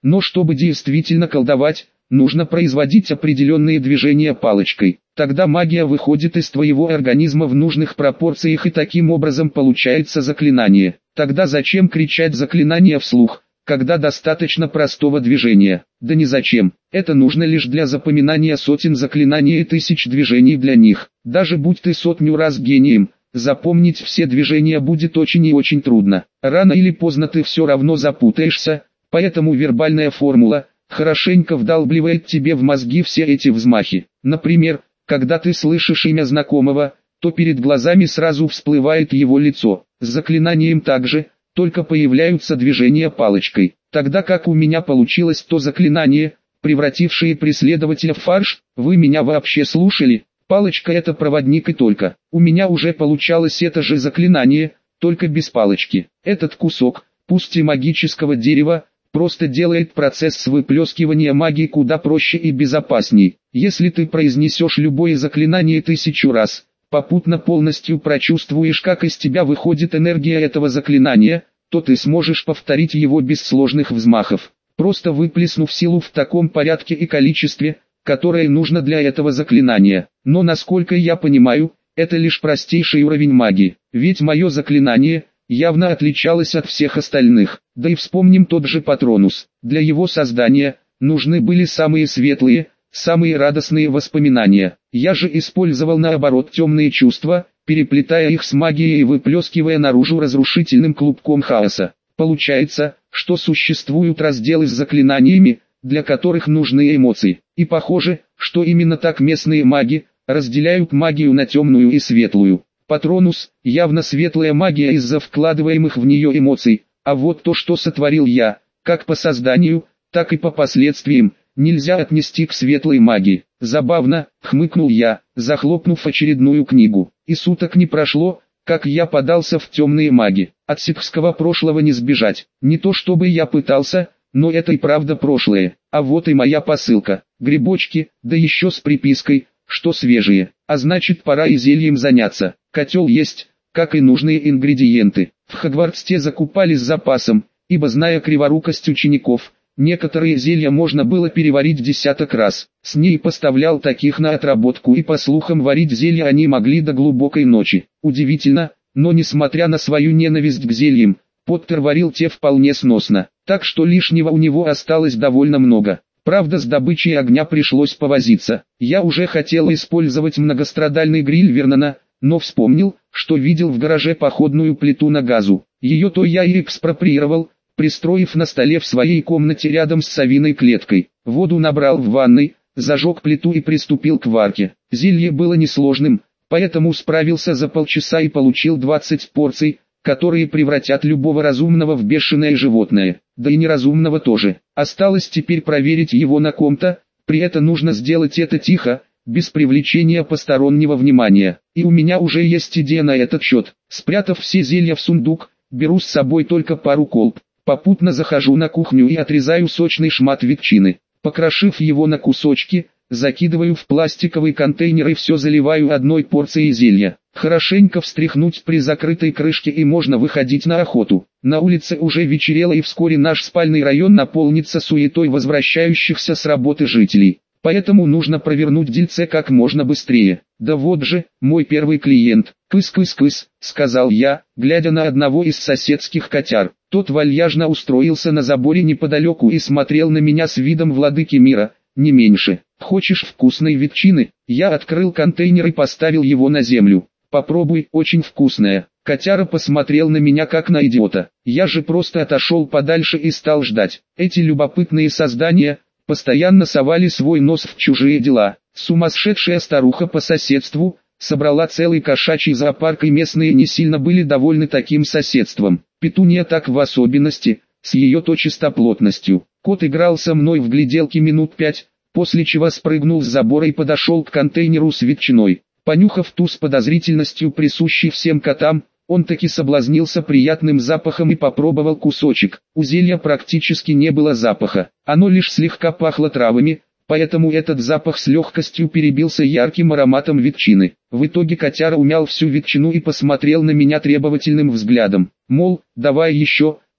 Но чтобы действительно колдовать, нужно производить определенные движения палочкой. Тогда магия выходит из твоего организма в нужных пропорциях и таким образом получается заклинание. Тогда зачем кричать заклинание вслух, когда достаточно простого движения? Да не зачем, это нужно лишь для запоминания сотен заклинаний и тысяч движений для них. Даже будь ты сотню раз гением, запомнить все движения будет очень и очень трудно. Рано или поздно ты все равно запутаешься, поэтому вербальная формула хорошенько вдалбливает тебе в мозги все эти взмахи. Например, когда ты слышишь имя знакомого, то перед глазами сразу всплывает его лицо. С заклинанием также, только появляются движения палочкой. Тогда как у меня получилось то заклинание, превратившее преследователя в фарш, вы меня вообще слушали? Палочка — это проводник и только. У меня уже получалось это же заклинание, только без палочки. Этот кусок, пусть и магического дерева, просто делает процесс выплескивания магии куда проще и безопасней. Если ты произнесешь любое заклинание 1000 раз, попутно полностью прочувствуешь, как из тебя выходит энергия этого заклинания, то ты сможешь повторить его без сложных взмахов, просто выплеснув силу в таком порядке и количестве, которое нужно для этого заклинания. Но насколько я понимаю, это лишь простейший уровень магии, ведь мое заклинание явно отличалось от всех остальных. Да и вспомним тот же Патронус. Для его создания нужны были самые светлые, самые радостные воспоминания. Я же использовал наоборот темные чувства, переплетая их с магией и выплескивая наружу разрушительным клубком хаоса. Получается, что существуют разделы с заклинаниями, для которых нужны эмоции. И похоже, что именно так местные маги разделяют магию на темную и светлую. Патронус – явно светлая магия из-за вкладываемых в нее эмоций, а вот то, что сотворил я, как по созданию, так и по последствиям, нельзя отнести к светлой магии. Забавно, хмыкнул я, захлопнув очередную книгу. И суток не прошло, как я подался в темные маги. От ситхского прошлого не сбежать. Не то чтобы я пытался, но это и правда прошлое. А вот и моя посылка. Грибочки, да еще с припиской, что свежие. А значит, пора и зельем заняться. Котел есть, как и нужные ингредиенты. В Хогвартсе закупали с запасом, ибо зная криворукость учеников, некоторые зелья можно было переварить десяток раз. С ней поставлял таких на отработку, и по слухам варить зелья они могли до глубокой ночи. Удивительно, но несмотря на свою ненависть к зельям, Поттер варил те вполне сносно, так что лишнего у него осталось довольно много. Правда, с добычей огня пришлось повозиться. Я уже хотел использовать многострадальный гриль Вернона, но вспомнил, что видел в гараже походную плиту на газу. Ее-то я и экспроприировал, пристроив на столе в своей комнате рядом с совиной клеткой. Воду набрал в ванной, зажег плиту и приступил к варке. Зелье было несложным, поэтому справился за полчаса и получил 20 порций, которые превратят любого разумного в бешеное животное, да и неразумного тоже. Осталось теперь проверить его на ком-то, при этом нужно сделать это тихо, без привлечения постороннего внимания. И у меня уже есть идея на этот счет. Спрятав все зелья в сундук, беру с собой только пару колб. Попутно захожу на кухню и отрезаю сочный шмат ветчины. Покрошив его на кусочки, закидываю в пластиковый контейнер и все заливаю одной порцией зелья. Хорошенько встряхнуть при закрытой крышке и можно выходить на охоту. На улице уже вечерело и вскоре наш спальный район наполнится суетой возвращающихся с работы жителей. Поэтому нужно провернуть дельце как можно быстрее. Да вот же, мой первый клиент. «Кыс-кыс-кыс», — сказал я, глядя на одного из соседских котяр. Тот вальяжно устроился на заборе неподалеку и смотрел на меня с видом владыки мира, не меньше. «Хочешь вкусной ветчины?» Я открыл контейнер и поставил его на землю. «Попробуй, очень вкусная». Котяра посмотрел на меня как на идиота. Я же просто отошел подальше и стал ждать. Эти любопытные создания постоянно совали свой нос в чужие дела. Сумасшедшая старуха по соседству собрала целый кошачий зоопарк, и местные не сильно были довольны таким соседством. Петунья так в особенности, с ее чистоплотностью. Кот играл со мной в гляделки минут 5, после чего спрыгнул с забора и подошел к контейнеру с ветчиной. Понюхав ту с подозрительностью присущей всем котам, он таки соблазнился приятным запахом и попробовал кусочек. У зелья практически не было запаха, оно лишь слегка пахло травами, поэтому этот запах с легкостью перебился ярким ароматом ветчины. В итоге котяра умял всю ветчину и посмотрел на меня требовательным взглядом. Мол, давай еще,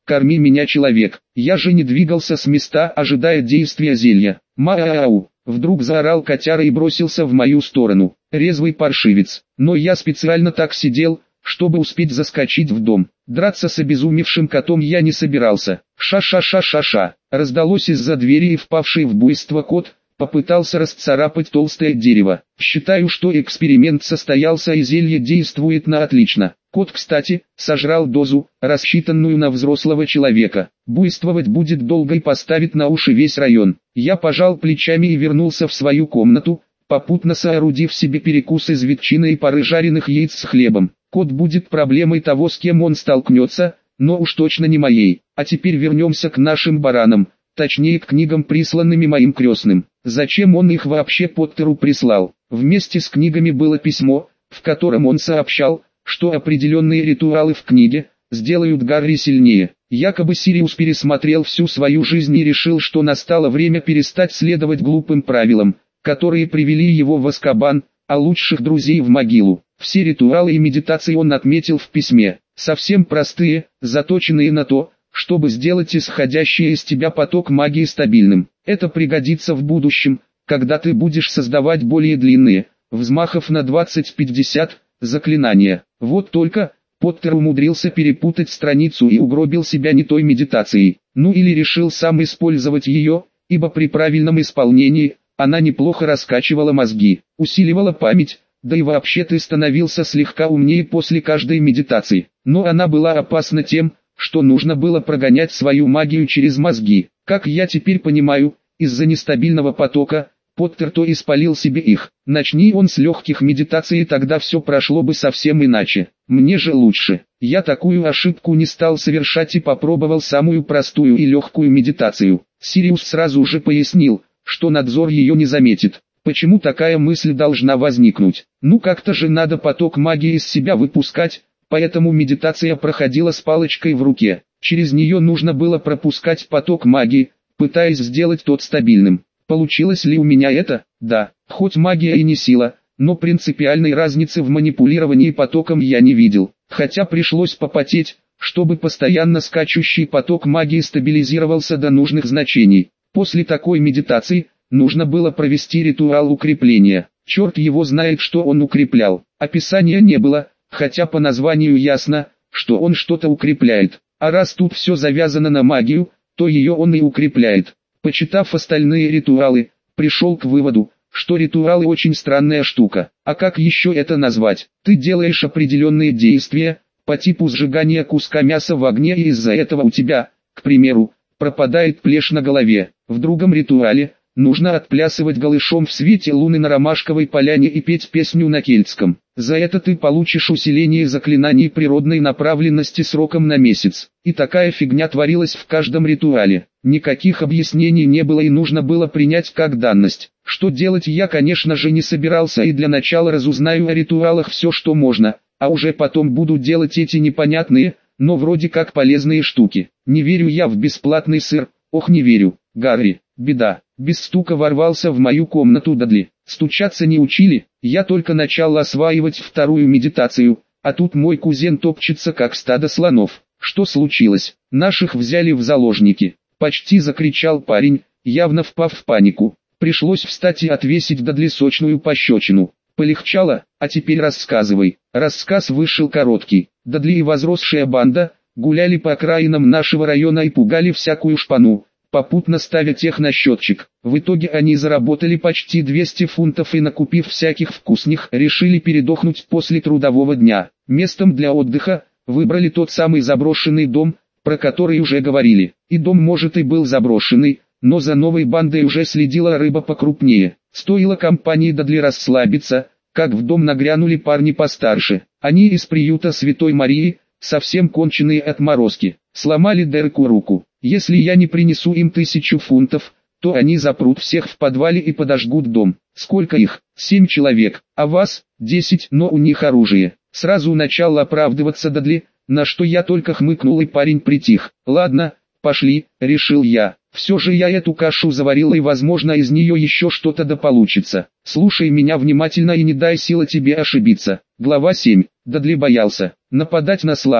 корми меня, человек. Я же не двигался с места, ожидая действия зелья. Мау! Вдруг заорал котяра и бросился в мою сторону. Резвый паршивец. Но я специально так сидел, чтобы успеть заскочить в дом. Драться с обезумевшим котом я не собирался. Ша-ша-ша-ша-ша. Раздалось из-за двери, и впавший в буйство кот попытался расцарапать толстое дерево. Считаю, что эксперимент состоялся и зелье действует на отлично. Кот, кстати, сожрал дозу, рассчитанную на взрослого человека. Буйствовать будет долго и поставит на уши весь район. Я пожал плечами и вернулся в свою комнату, попутно соорудив себе перекус из ветчины и пары жареных яиц с хлебом. Кот будет проблемой того, с кем он столкнется, но уж точно не моей. А теперь вернемся к нашим баранам, точнее к книгам, присланными моим крестным. Зачем он их вообще Поттеру прислал? Вместе с книгами было письмо, в котором он сообщал, что определенные ритуалы в книге сделают Гарри сильнее. Якобы Сириус пересмотрел всю свою жизнь и решил, что настало время перестать следовать глупым правилам, которые привели его в Азкабан, а лучших друзей в могилу. Все ритуалы и медитации он отметил в письме, совсем простые, заточенные на то, чтобы сделать исходящий из тебя поток магии стабильным. Это пригодится в будущем, когда ты будешь создавать более длинные, взмахов на 20-50, заклинания. Вот только, Поттер умудрился перепутать страницу и угробил себя не той медитацией. Ну или решил сам использовать ее, ибо при правильном исполнении, она неплохо раскачивала мозги, усиливала память, да и вообще ты становился слегка умнее после каждой медитации. Но она была опасна тем, что нужно было прогонять свою магию через мозги. Как я теперь понимаю, из-за нестабильного потока, Поттер то испалил себе их. Начни он с легких медитаций, тогда все прошло бы совсем иначе. Мне же лучше. Я такую ошибку не стал совершать и попробовал самую простую и легкую медитацию. Сириус сразу же пояснил, что надзор ее не заметит. Почему такая мысль должна возникнуть? Ну как-то же надо поток магии из себя выпускать, поэтому медитация проходила с палочкой в руке. Через нее нужно было пропускать поток магии, пытаясь сделать тот стабильным. Получилось ли у меня это? Да, хоть магия и не сила, но принципиальной разницы в манипулировании потоком я не видел. Хотя пришлось попотеть, чтобы постоянно скачущий поток магии стабилизировался до нужных значений. После такой медитации нужно было провести ритуал укрепления. Черт его знает, что он укреплял. Описания не было, хотя по названию ясно, что он что-то укрепляет. А раз тут все завязано на магию, то ее он и укрепляет. Почитав остальные ритуалы, пришел к выводу, что ритуалы очень странная штука. А как еще это назвать? Ты делаешь определенные действия, по типу сжигания куска мяса в огне, и из-за этого у тебя, к примеру, пропадает плешь на голове. В другом ритуале нужно отплясывать голышом в свете луны на Ромашковой поляне и петь песню на кельтском. За это ты получишь усиление заклинаний природной направленности сроком на месяц. И такая фигня творилась в каждом ритуале. Никаких объяснений не было и нужно было принять как данность. Что делать я, конечно же, не собирался, и для начала разузнаю о ритуалах все, что можно, а уже потом буду делать эти непонятные, но вроде как полезные штуки. Не верю я в бесплатный сыр, ох не верю. Гарри, беда. Без стука ворвался в мою комнату Дадли. Стучаться не учили, я только начал осваивать вторую медитацию, а тут мой кузен топчется как стадо слонов. Что случилось? Наших взяли в заложники. Почти закричал парень, явно впав в панику. Пришлось встать и отвесить Дадли сочную пощечину. Полегчало, а теперь рассказывай. Рассказ вышел короткий. Дадли и возросшая банда гуляли по окраинам нашего района и пугали всякую шпану, попутно ставя тех на счетчик. В итоге они заработали почти 200 фунтов и, накупив всяких вкусных, решили передохнуть после трудового дня. Местом для отдыха выбрали тот самый заброшенный дом, про который уже говорили. И дом, может, и был заброшенный, но за новой бандой уже следила рыба покрупнее. Стоило компании Дадли расслабиться, как в дом нагрянули парни постарше. Они из приюта Святой Марии, совсем конченые отморозки. Сломали Дереку руку. Если я не принесу им 1000 фунтов, то они запрут всех в подвале и подожгут дом. Сколько их? 7 человек, а вас? 10, но у них оружие. Сразу начал оправдываться Дадли, на что я только хмыкнул, и парень притих. Ладно, пошли, решил я. Все же я эту кашу заварил, и возможно из нее еще что-то да получится. Слушай меня внимательно и не дай сила тебе ошибиться. Глава 7. Дадли боялся нападать на слабых,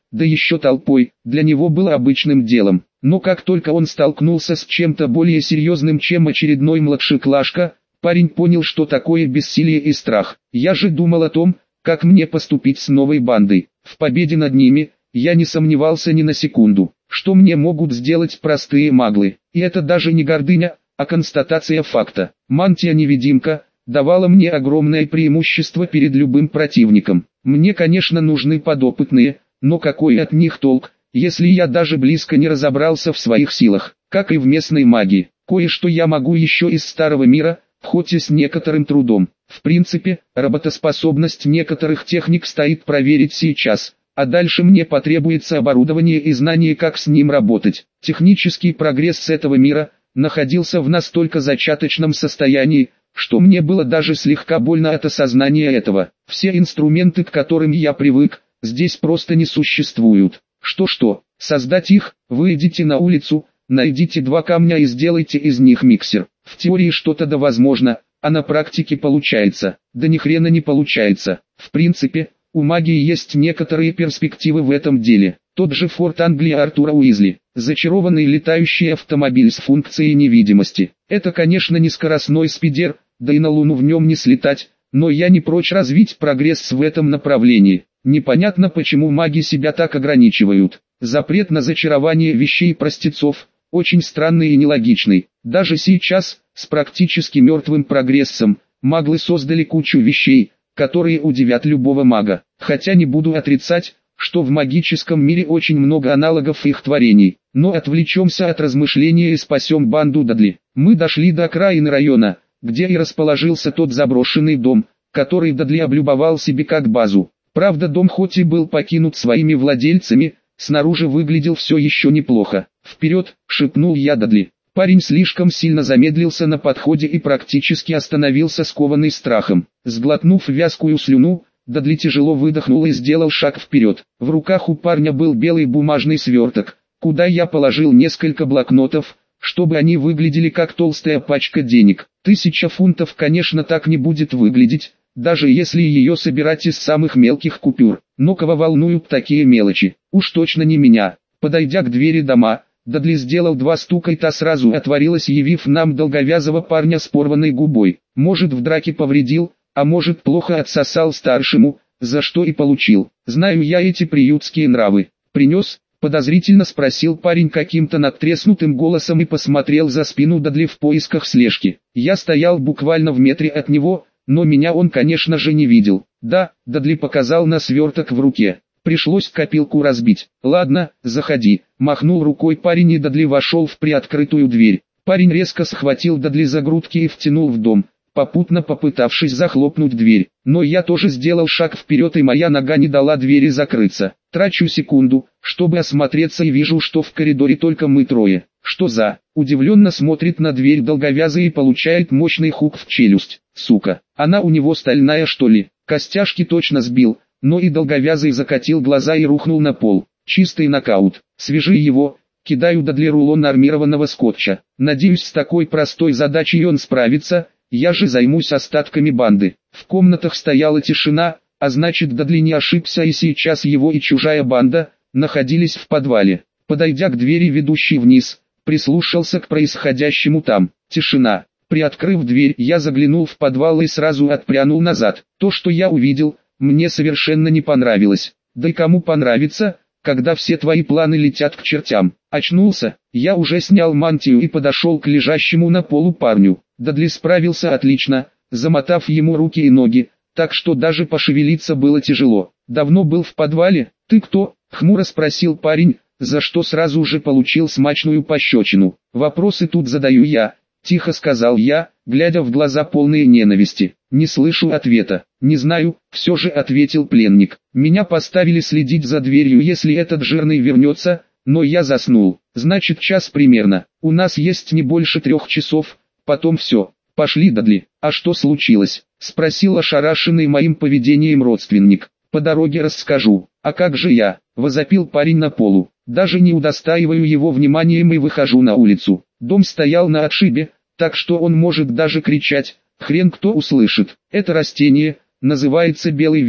да еще толпой, для него было обычным делом. Но как только он столкнулся с чем-то более серьезным, чем очередной младшеклашка, парень понял, что такое бессилие и страх. Я же думал о том, как мне поступить с новой бандой. В победе над ними, я не сомневался ни на секунду, что мне могут сделать простые маглы. И это даже не гордыня, а констатация факта. Мантия-невидимка давала мне огромное преимущество перед любым противником. Мне, конечно, нужны подопытные, но какой от них толк, если я даже близко не разобрался в своих силах, как и в местной магии. Кое-что я могу еще из старого мира, хоть и с некоторым трудом. В принципе, работоспособность некоторых техник стоит проверить сейчас, а дальше мне потребуется оборудование и знание, как с ним работать. Технический прогресс с этого мира находился в настолько зачаточном состоянии, что мне было даже слегка больно от осознания этого. Все инструменты, к которым я привык, здесь просто не существуют. Что-что, создать их, выйдите на улицу, найдите 2 камня и сделайте из них миксер. В теории что-то да возможно, а на практике получается, да ни хрена не получается. В принципе, у магии есть некоторые перспективы в этом деле. Тот же Форт Англия Артура Уизли, зачарованный летающий автомобиль с функцией невидимости. Это, конечно, не скоростной спидер, да и на Луну в нем не слетать, но я не прочь развить прогресс в этом направлении. Непонятно, почему маги себя так ограничивают. Запрет на зачарование вещей простецов очень странный и нелогичный. Даже сейчас, с практически мертвым прогрессом, маглы создали кучу вещей, которые удивят любого мага. Хотя не буду отрицать, что в магическом мире очень много аналогов их творений. Но отвлечемся от размышления и спасем банду Дадли. Мы дошли до окраины района, где и расположился тот заброшенный дом, который Дадли облюбовал себе как базу. Правда, дом хоть и был покинут своими владельцами, снаружи выглядел все еще неплохо. «Вперед!» — шепнул я Дадли. Парень слишком сильно замедлился на подходе и практически остановился, скованный страхом. Сглотнув вязкую слюну, Дадли тяжело выдохнул и сделал шаг вперед. В руках у парня был белый бумажный сверток, куда я положил несколько блокнотов, чтобы они выглядели как толстая пачка денег. 1000 фунтов, конечно, так не будет выглядеть, даже если ее собирать из самых мелких купюр. Но кого волнуют такие мелочи? Уж точно не меня. Подойдя к двери дома, Дадли сделал 2 стука, и та сразу отворилась, явив нам долговязого парня с порванной губой. Может, в драке повредил, а может, плохо отсосал старшему, за что и получил. Знаю я эти приютские нравы. «Принес?» — подозрительно спросил парень каким-то надтреснутым голосом и посмотрел за спину Дадли в поисках слежки. Я стоял буквально в метре от него, но меня он, конечно же, не видел. «Да», — Дадли показал на сверток в руке. Пришлось копилку разбить. «Ладно, заходи», — махнул рукой парень, и Дадли вошел в приоткрытую дверь. Парень резко схватил Дадли за грудки и втянул в дом, попутно попытавшись захлопнуть дверь. Но я тоже сделал шаг вперед, и моя нога не дала двери закрыться. Трачу секунду, чтобы осмотреться, и вижу, что в коридоре только мы трое. «Что за?» — удивленно смотрит на дверь долговязый и получает мощный хук в челюсть. «Сука, она у него стальная, что ли?» Костяшки точно сбил, но и долговязый закатил глаза и рухнул на пол. Чистый нокаут. «Свяжи его», кидаю Дадли рулон армированного скотча. Надеюсь, с такой простой задачей он справится, я же займусь остатками банды. В комнатах стояла тишина, а значит, Дадли не ошибся, и сейчас его и чужая банда находились в подвале. Подойдя к двери, ведущей вниз, прислушался к происходящему там. Тишина. Приоткрыв дверь, я заглянул в подвал и сразу отпрянул назад. То, что я увидел, мне совершенно не понравилось. Да и кому понравится, когда все твои планы летят к чертям? Очнулся, я уже снял мантию и подошел к лежащему на полу парню. Дадли справился отлично, замотав ему руки и ноги, так что даже пошевелиться было тяжело. «Давно был в подвале?» «Ты кто?» — хмуро спросил парень, за что сразу же получил смачную пощечину. «Вопросы тут задаю я», — тихо сказал я, глядя в глаза полные ненависти. «Не слышу ответа». «Не знаю», — все же ответил пленник. «Меня поставили следить за дверью, если этот жирный вернется, но я заснул. Значит, час примерно. У нас есть не больше 3 часов, потом все. Пошли, Дадли». «А что случилось?» — спросил ошарашенный моим поведением родственник. «По дороге расскажу». «А как же я?» — возопил парень на полу. Даже не удостаиваю его вниманием и выхожу на улицу. Дом стоял на отшибе, так что он может даже кричать, хрен кто услышит. Это растение называется белый вьюн,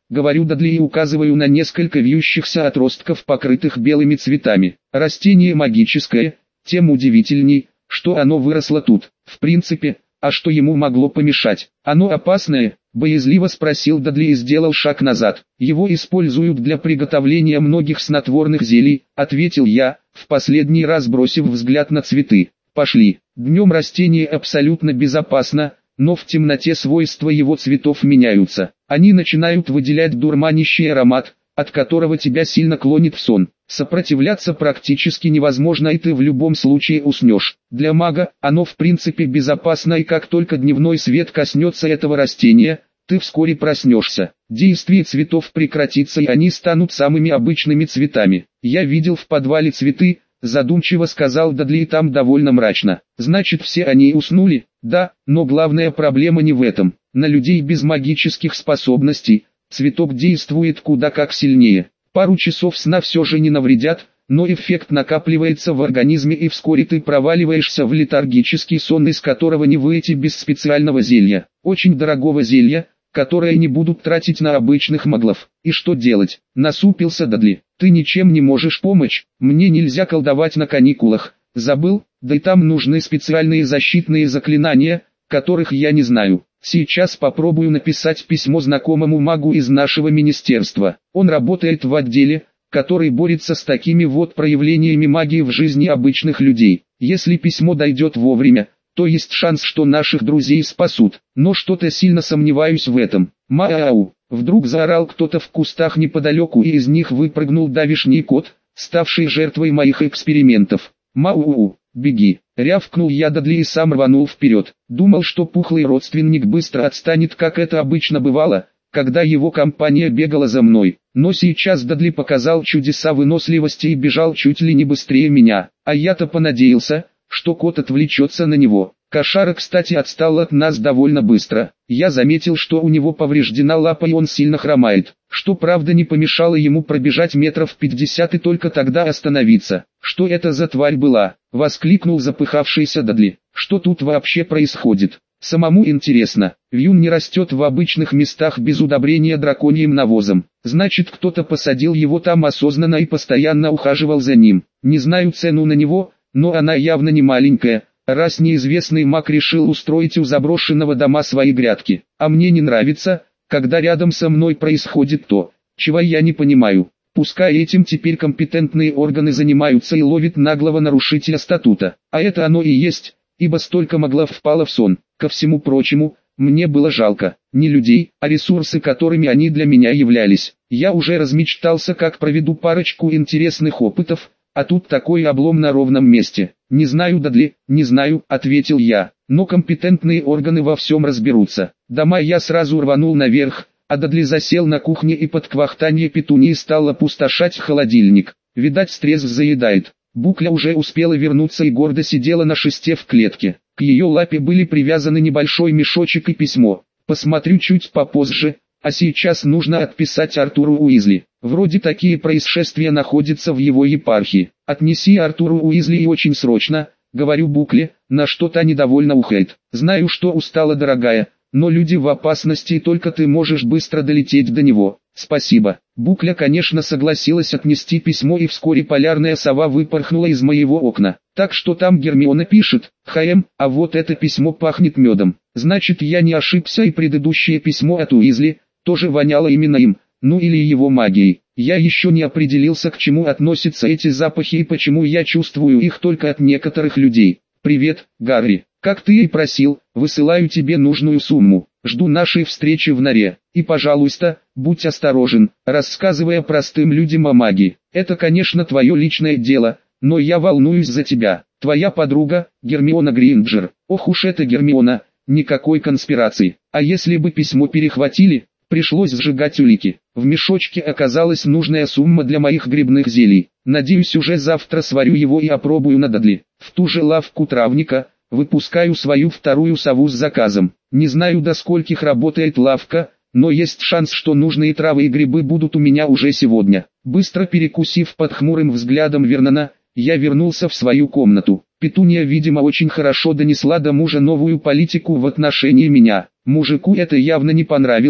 говорю Дадли и указываю на несколько вьющихся отростков, покрытых белыми цветами. Растение магическое, тем удивительней, что оно выросло тут. В принципе, а что ему могло помешать? Оно опасное? Боязливо спросил Дадли и сделал шаг назад. Его используют для приготовления многих снотворных зелий, ответил я, в последний раз бросив взгляд на цветы. Пошли. Днем растение абсолютно безопасно, но в темноте свойства его цветов меняются. Они начинают выделять дурманящий аромат, от которого тебя сильно клонит в сон. Сопротивляться практически невозможно, и ты в любом случае уснешь. Для мага оно в принципе безопасно, и как только дневной свет коснется этого растения, ты вскоре проснешься. Действие цветов прекратится, и они станут самыми обычными цветами. Я видел в подвале цветы, задумчиво сказал Дадли, и там довольно мрачно. Значит, все они уснули? Да, но главная проблема не в этом. На людей без магических способностей цветок действует куда как сильнее. Пару часов сна все же не навредят, но эффект накапливается в организме, и вскоре ты проваливаешься в летаргический сон, из которого не выйти без специального зелья. Очень дорогого зелья, которое не будут тратить на обычных маглов. И что делать? Насупился Дадли. Ты ничем не можешь помочь, мне нельзя колдовать на каникулах. Забыл? Да и там нужны специальные защитные заклинания, которых я не знаю. Сейчас попробую написать письмо знакомому магу из нашего министерства. Он работает в отделе, который борется с такими вот проявлениями магии в жизни обычных людей. Если письмо дойдет вовремя, то есть шанс, что наших друзей спасут. Но что-то сильно сомневаюсь в этом. Мяу! Вдруг заорал кто-то в кустах неподалеку, и из них выпрыгнул давишний кот, ставший жертвой моих экспериментов. Мау! Беги! Рявкнул я Дадли и сам рванул вперед. Думал, что пухлый родственник быстро отстанет, как это обычно бывало, когда его компания бегала за мной. Но сейчас Дадли показал чудеса выносливости и бежал чуть ли не быстрее меня. А я-то понадеялся, что кот отвлечется на него. Кошара, кстати, отстал от нас довольно быстро. Я заметил, что у него повреждена лапа, и он сильно хромает, что правда не помешало ему пробежать метров 50 и только тогда остановиться. «Что это за тварь была?» — воскликнул запыхавшийся Дадли. «Что тут вообще происходит? Самому интересно. Вьюн не растет в обычных местах без удобрения драконьим навозом. Значит, кто-то посадил его там осознанно и постоянно ухаживал за ним. Не знаю цену на него, но она явно не маленькая, раз неизвестный маг решил устроить у заброшенного дома свои грядки. А мне не нравится, когда рядом со мной происходит то, чего я не понимаю. Пускай этим теперь компетентные органы занимаются и ловят наглого нарушителя статута. А это оно и есть, ибо столько маглов впало в сон. Ко всему прочему, мне было жалко не людей, а ресурсы, которыми они для меня являлись. Я уже размечтался, как проведу парочку интересных опытов, а тут такой облом на ровном месте. «Не знаю, Дадли, не знаю», — ответил я, — «но компетентные органы во всем разберутся». Дома я сразу рванул наверх, а Дадли засел на кухне и под квахтанье Петунии стал опустошать холодильник. Видать, стресс заедает. Букля уже успела вернуться и гордо сидела на шесте в клетке. К ее лапе были привязаны небольшой мешочек и письмо. «Посмотрю чуть попозже, а сейчас нужно отписать Артуру Уизли. Вроде такие происшествия находятся в его епархии. Отнеси Артуру Уизли и очень срочно», — говорю Букле, на что та недовольно ухает. «Знаю, что устала, дорогая, но люди в опасности, и только ты можешь быстро долететь до него». «Спасибо». Букля, конечно, согласилась отнести письмо, и вскоре полярная сова выпорхнула из моего окна. «Так что там Гермиона пишет?» А вот это письмо пахнет медом. Значит, я не ошибся, и предыдущее письмо от Уизли тоже воняло именно им, ну или его магией. Я еще не определился, к чему относятся эти запахи и почему я чувствую их только от некоторых людей. «Привет, Гарри. Как ты и просил, высылаю тебе нужную сумму. Жду нашей встречи в норе. И, пожалуйста, будь осторожен, рассказывая простым людям о магии. Это, конечно, твое личное дело, но я волнуюсь за тебя. Твоя подруга, Гермиона Грейнджер». Ох уж эта Гермиона, никакой конспирации. А если бы письмо перехватили, пришлось сжигать улики. В мешочке оказалась нужная сумма для моих грибных зелий. Надеюсь, уже завтра сварю его и опробую на Дадли. В ту же лавку травника выпускаю свою вторую сову с заказом. Не знаю, до скольких работает лавка, но есть шанс, что нужные травы и грибы будут у меня уже сегодня. Быстро перекусив под хмурым взглядом Вернона, я вернулся в свою комнату. Петуния, видимо, очень хорошо донесла до мужа новую политику в отношении меня. Мужику это явно не понравилось,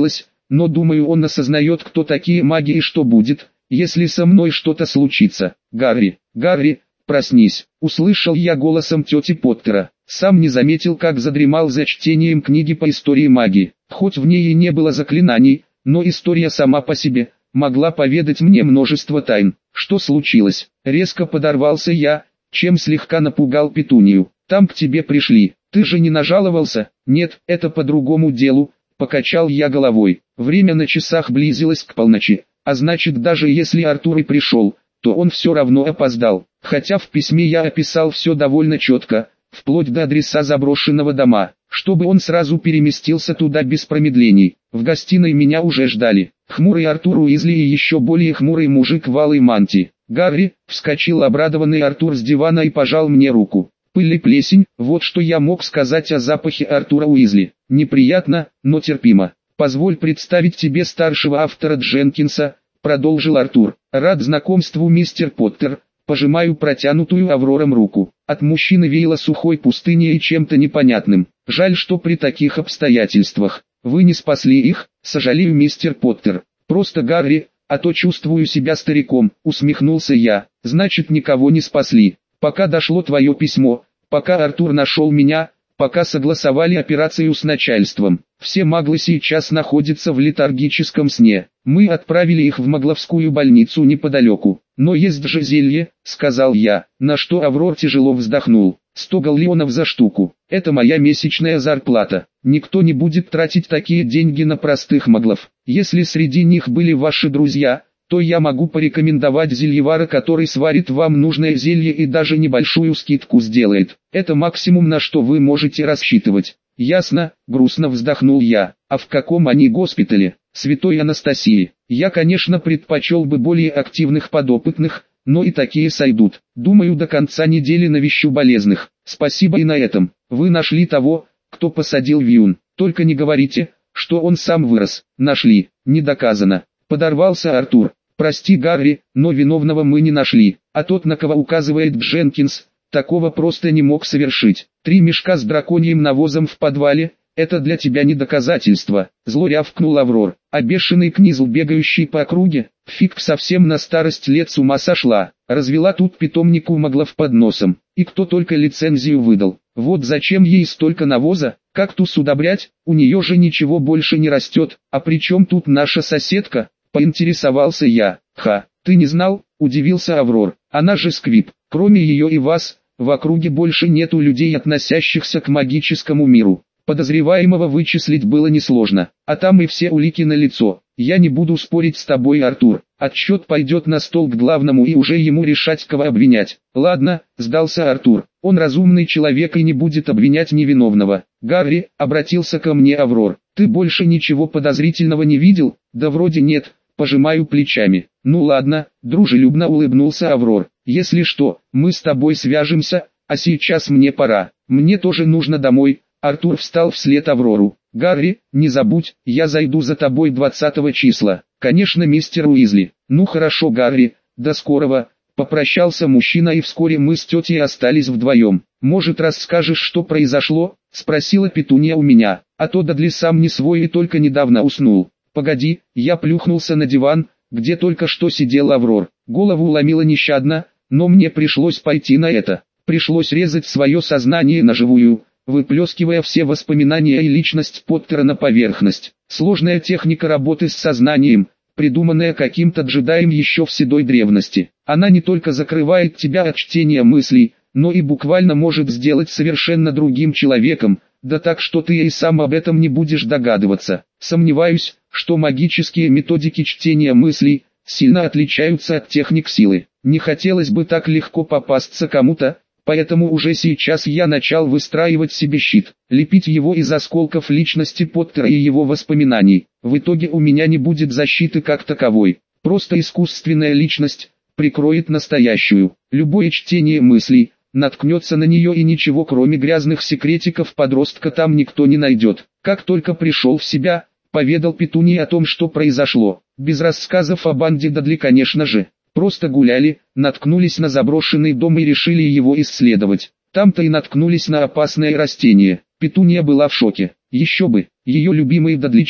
но думаю, он осознает, кто такие маги и что будет, если со мной что-то случится. Гарри, Гарри, проснись, услышал я голосом тети Поттера. Сам не заметил, как задремал за чтением книги по истории магии. Хоть в ней и не было заклинаний, но история сама по себе могла поведать мне множество тайн. Что случилось? Резко подорвался я, чем слегка напугал Петунию. Там к тебе пришли. Ты же не нажаловался? Нет, это по другому делу. Покачал я головой. Время на часах близилось к полночи, а значит, даже если Артур и пришел, то он все равно опоздал. Хотя в письме я описал все довольно четко, вплоть до адреса заброшенного дома, чтобы он сразу переместился туда без промедлений. В гостиной меня уже ждали. Хмурый Артур Уизли и еще более хмурый мужик в алой мантии. «Гарри!» — вскочил обрадованный Артур с дивана и пожал мне руку. Пыль и плесень, вот что я мог сказать о запахе Артура Уизли. Неприятно, но терпимо. «Позволь представить тебе старшего автора Дженкинса», — продолжил Артур. «Рад знакомству, мистер Поттер». Пожимаю протянутую Аврором руку. От мужчины веяло сухой пустыней и чем-то непонятным. Жаль, что при таких обстоятельствах вы не спасли их. Сожалею, мистер Поттер. Просто Гарри, а то чувствую себя стариком, усмехнулся я. Значит, никого не спасли. Пока дошло твое письмо, пока Артур нашел меня, пока согласовали операцию с начальством. Все маглы сейчас находятся в летаргическом сне. Мы отправили их в Магловскую больницу неподалеку. «Но есть же зелье», — сказал я, на что Аврор тяжело вздохнул. 100 галлеонов за штуку. Это моя месячная зарплата. Никто не будет тратить такие деньги на простых маглов. Если среди них были ваши друзья, то я могу порекомендовать зельевара, который сварит вам нужное зелье и даже небольшую скидку сделает. Это максимум, на что вы можете рассчитывать. Ясно, грустно вздохнул я. А в каком они госпитале? Святой Анастасии. Я, конечно, предпочел бы более активных подопытных, но и такие сойдут. Думаю, до конца недели навещу болезных. Спасибо и на этом. Вы нашли того, кто посадил вьюн. Только не говорите, что он сам вырос. Нашли. Не доказано. Подорвался Артур. Прости, Гарри, но виновного мы не нашли. А тот, на кого указывает Дженкинс, такого просто не мог совершить. 3 мешка с драконьим навозом в подвале — это для тебя не доказательство. Зло рявкнул Аврор. А бешеный Книзл, бегающий по округе, фиг совсем на старость лет с ума сошла. Развела тут питомник у маглов под носом. И кто только лицензию выдал. Вот зачем ей столько навоза? Кактус удобрять? У нее же ничего больше не растет. А при чем тут наша соседка? Поинтересовался я. Ха, ты не знал? Удивился Аврор. Она же Сквиб. Кроме ее и вас, в округе больше нету людей, относящихся к магическому миру. Подозреваемого вычислить было несложно, а там и все улики налицо. Я не буду спорить с тобой, Артур. Отчет пойдет на стол к главному и уже ему решать, кого обвинять. Ладно, сдался Артур. Он разумный человек и не будет обвинять невиновного. Гарри, обратился ко мне Аврор. Ты больше ничего подозрительного не видел? Да вроде нет, пожимаю плечами. Ну ладно, дружелюбно улыбнулся Аврор. Если что, мы с тобой свяжемся, а сейчас мне пора. Мне тоже нужно домой. Артур встал вслед Аврору. «Гарри, не забудь, я зайду за тобой 20 числа». «Конечно, мистер Уизли». «Ну хорошо, Гарри, до скорого». Попрощался мужчина, и вскоре мы с тетей остались вдвоем. «Может, расскажешь, что произошло?» — спросила Петуния у меня. «А то Дадли сам не свой и только недавно уснул». «Погоди», я плюхнулся на диван, где только что сидел Аврор. Голову ломило нещадно, но мне пришлось пойти на это. Пришлось резать свое сознание на живую, выплескивая все воспоминания и личность Поттера на поверхность. Сложная техника работы с сознанием, придуманная каким-то джедаем еще в седой древности. Она не только закрывает тебя от чтения мыслей, но и буквально может сделать совершенно другим человеком, да так, что ты и сам об этом не будешь догадываться. Сомневаюсь, что магические методики чтения мыслей сильно отличаются от техник силы. Не хотелось бы так легко попасться кому-то, поэтому уже сейчас я начал выстраивать себе щит, лепить его из осколков личности Поттера и его воспоминаний. В итоге у меня не будет защиты как таковой, просто искусственная личность прикроет настоящую. Любое чтение мыслей наткнется на нее, и ничего кроме грязных секретиков подростка там никто не найдет. Как только пришел в себя, поведал Петунии о том, что произошло. Без рассказов о банде Дадли, конечно же. Просто гуляли, наткнулись на заброшенный дом и решили его исследовать. Там-то и наткнулись на опасное растение. Петуния была в шоке. Еще бы, ее любимый Дадличик,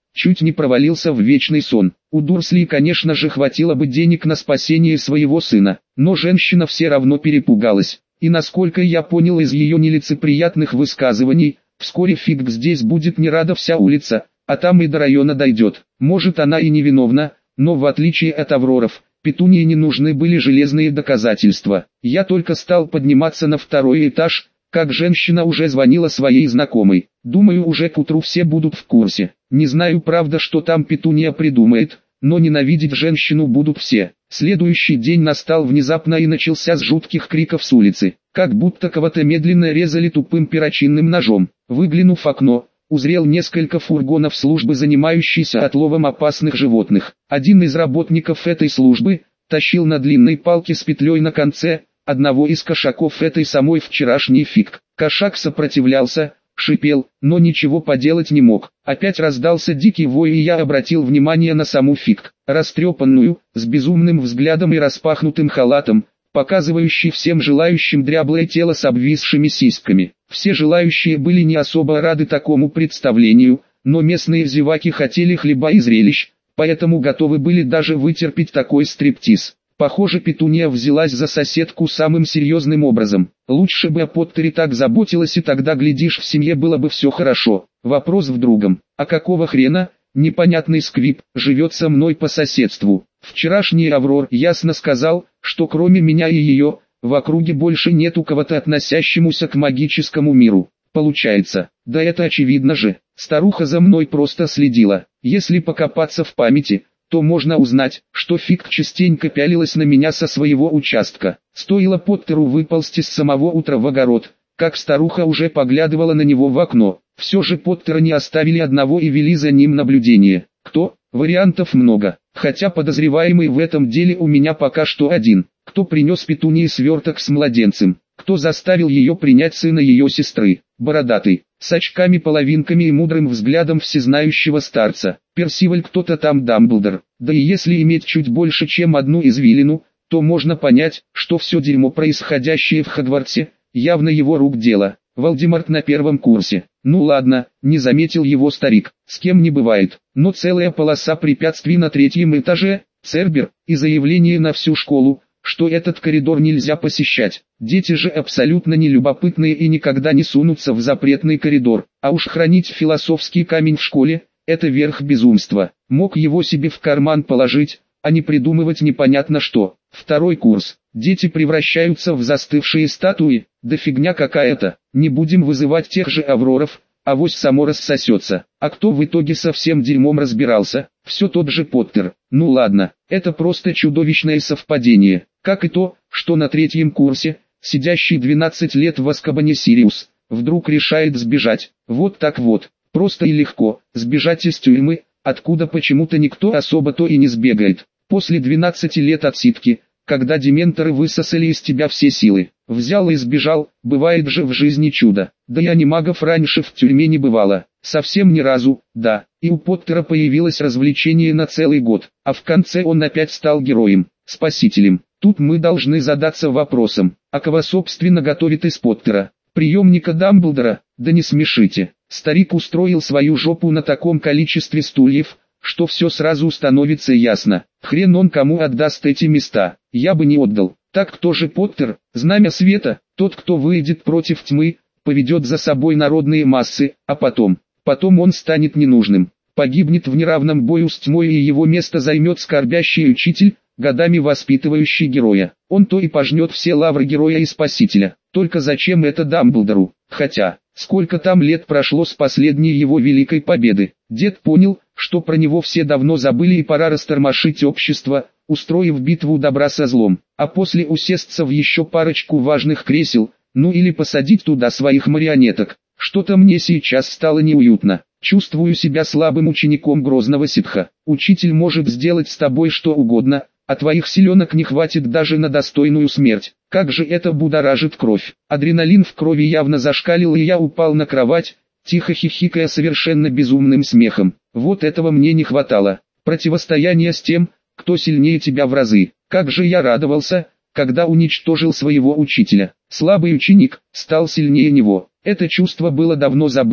чуть не провалился в вечный сон. У Дурсли, конечно же, хватило бы денег на спасение своего сына, но женщина все равно перепугалась. И насколько я понял из ее нелицеприятных высказываний, вскоре Фиг здесь будет не рада вся улица, а там и до района дойдет. Может, она и невиновна, но в отличие от Авроров, Петунии не нужны были железные доказательства. Я только стал подниматься на второй этаж, как женщина уже звонила своей знакомой. Думаю, уже к утру все будут в курсе. Не знаю, правда, что там Петуния придумает, но ненавидеть женщину будут все. Следующий день настал внезапно и начался с жутких криков с улицы, как будто кого-то медленно резали тупым перочинным ножом. Выглянув в окно, узрел несколько фургонов службы, занимающейся отловом опасных животных. Один из работников этой службы тащил на длинной палке с петлей на конце одного из кошаков этой самой вчерашней Фиг. Кошак сопротивлялся, шипел, но ничего поделать не мог. Опять раздался дикий вой, и я обратил внимание на саму Фиг, растрепанную, с безумным взглядом и распахнутым халатом, показывающий всем желающим дряблое тело с обвисшими сиськами. Все желающие были не особо рады такому представлению, но местные зеваки хотели хлеба и зрелищ, поэтому готовы были даже вытерпеть такой стриптиз. Похоже, Петуния взялась за соседку самым серьезным образом. Лучше бы о Поттере так заботилась, и тогда, глядишь, в семье было бы все хорошо. Вопрос в другом. А какого хрена, непонятный сквип, живет со мной по соседству? Вчерашний Аврор ясно сказал, что кроме меня и ее, в округе больше нету кого-то, относящемуся к магическому миру. Получается, да это очевидно же, старуха за мной просто следила. Если покопаться в памяти, то можно узнать, что Фиг частенько пялилась на меня со своего участка. Стоило Поттеру выползти с самого утра в огород, как старуха уже поглядывала на него в окно. Все же Поттера не оставили одного и вели за ним наблюдение. Кто? Вариантов много, хотя подозреваемый в этом деле у меня пока что один. Кто принес Петунии сверток с младенцем? Кто заставил ее принять сына ее сестры? Бородатый, с очками-половинками и мудрым взглядом всезнающего старца. Персиваль, кто-то там Дамблдор. Да и если иметь чуть больше, чем одну извилину, то можно понять, что все дерьмо, происходящее в Хогвартсе, явно его рук дело. Волдеморт на первом курсе. Ну ладно, не заметил его старик, с кем не бывает. Но целая полоса препятствий на третьем этаже, Цербер, и заявление на всю школу, что этот коридор нельзя посещать. Дети же абсолютно нелюбопытные и никогда не сунутся в запретный коридор. А уж хранить философский камень в школе – это верх безумства. Мог его себе в карман положить, а не придумывать непонятно что. Второй курс. Дети превращаются в застывшие статуи, да фигня какая-то. Не будем вызывать тех же Авроров, авось само рассосется. А кто в итоге со всем дерьмом разбирался? Все тот же Поттер. Ну ладно, это просто чудовищное совпадение. Как и то, что на третьем курсе, сидящий 12 лет в Азкабане Сириус, вдруг решает сбежать. Вот так вот, просто и легко, сбежать из тюрьмы, откуда почему-то никто особо-то и не сбегает. После 12 лет отсидки, когда дементоры высосали из тебя все силы, взял и сбежал, бывает же в жизни чудо. Да и анимагов раньше в тюрьме не бывало, совсем ни разу, да, и у Поттера появилось развлечение на целый год, а в конце он опять стал героем, спасителем. Тут мы должны задаться вопросом, а кого собственно готовит из Поттера? Приемника Дамблдора? Да не смешите, старик устроил свою жопу на таком количестве стульев, что все сразу становится ясно. Хрен он кому отдаст эти места, я бы не отдал. Так кто же Поттер? Знамя света, тот, кто выйдет против тьмы, поведет за собой народные массы, а потом он станет ненужным, погибнет в неравном бою с тьмой, и его место займет скорбящий учитель, годами воспитывающий героя. Он то и пожнет все лавры героя и спасителя. Только зачем это Дамблдору? Хотя, сколько там лет прошло с последней его великой победы. Дед понял, что про него все давно забыли и пора растормошить общество, устроив битву добра со злом, а после усесться в еще парочку важных кресел, ну или посадить туда своих марионеток. Что-то мне сейчас стало неуютно. Чувствую себя слабым учеником грозного ситха. Учитель может сделать с тобой что угодно, а твоих силенок не хватит даже на достойную смерть. Как же это будоражит кровь. Адреналин в крови явно зашкалил, и я упал на кровать, тихо хихикая совершенно безумным смехом. Вот этого мне не хватало. Противостояние с тем, кто сильнее тебя в разы. Как же я радовался, когда уничтожил своего учителя. Слабый ученик стал сильнее него. Это чувство было давно забыло,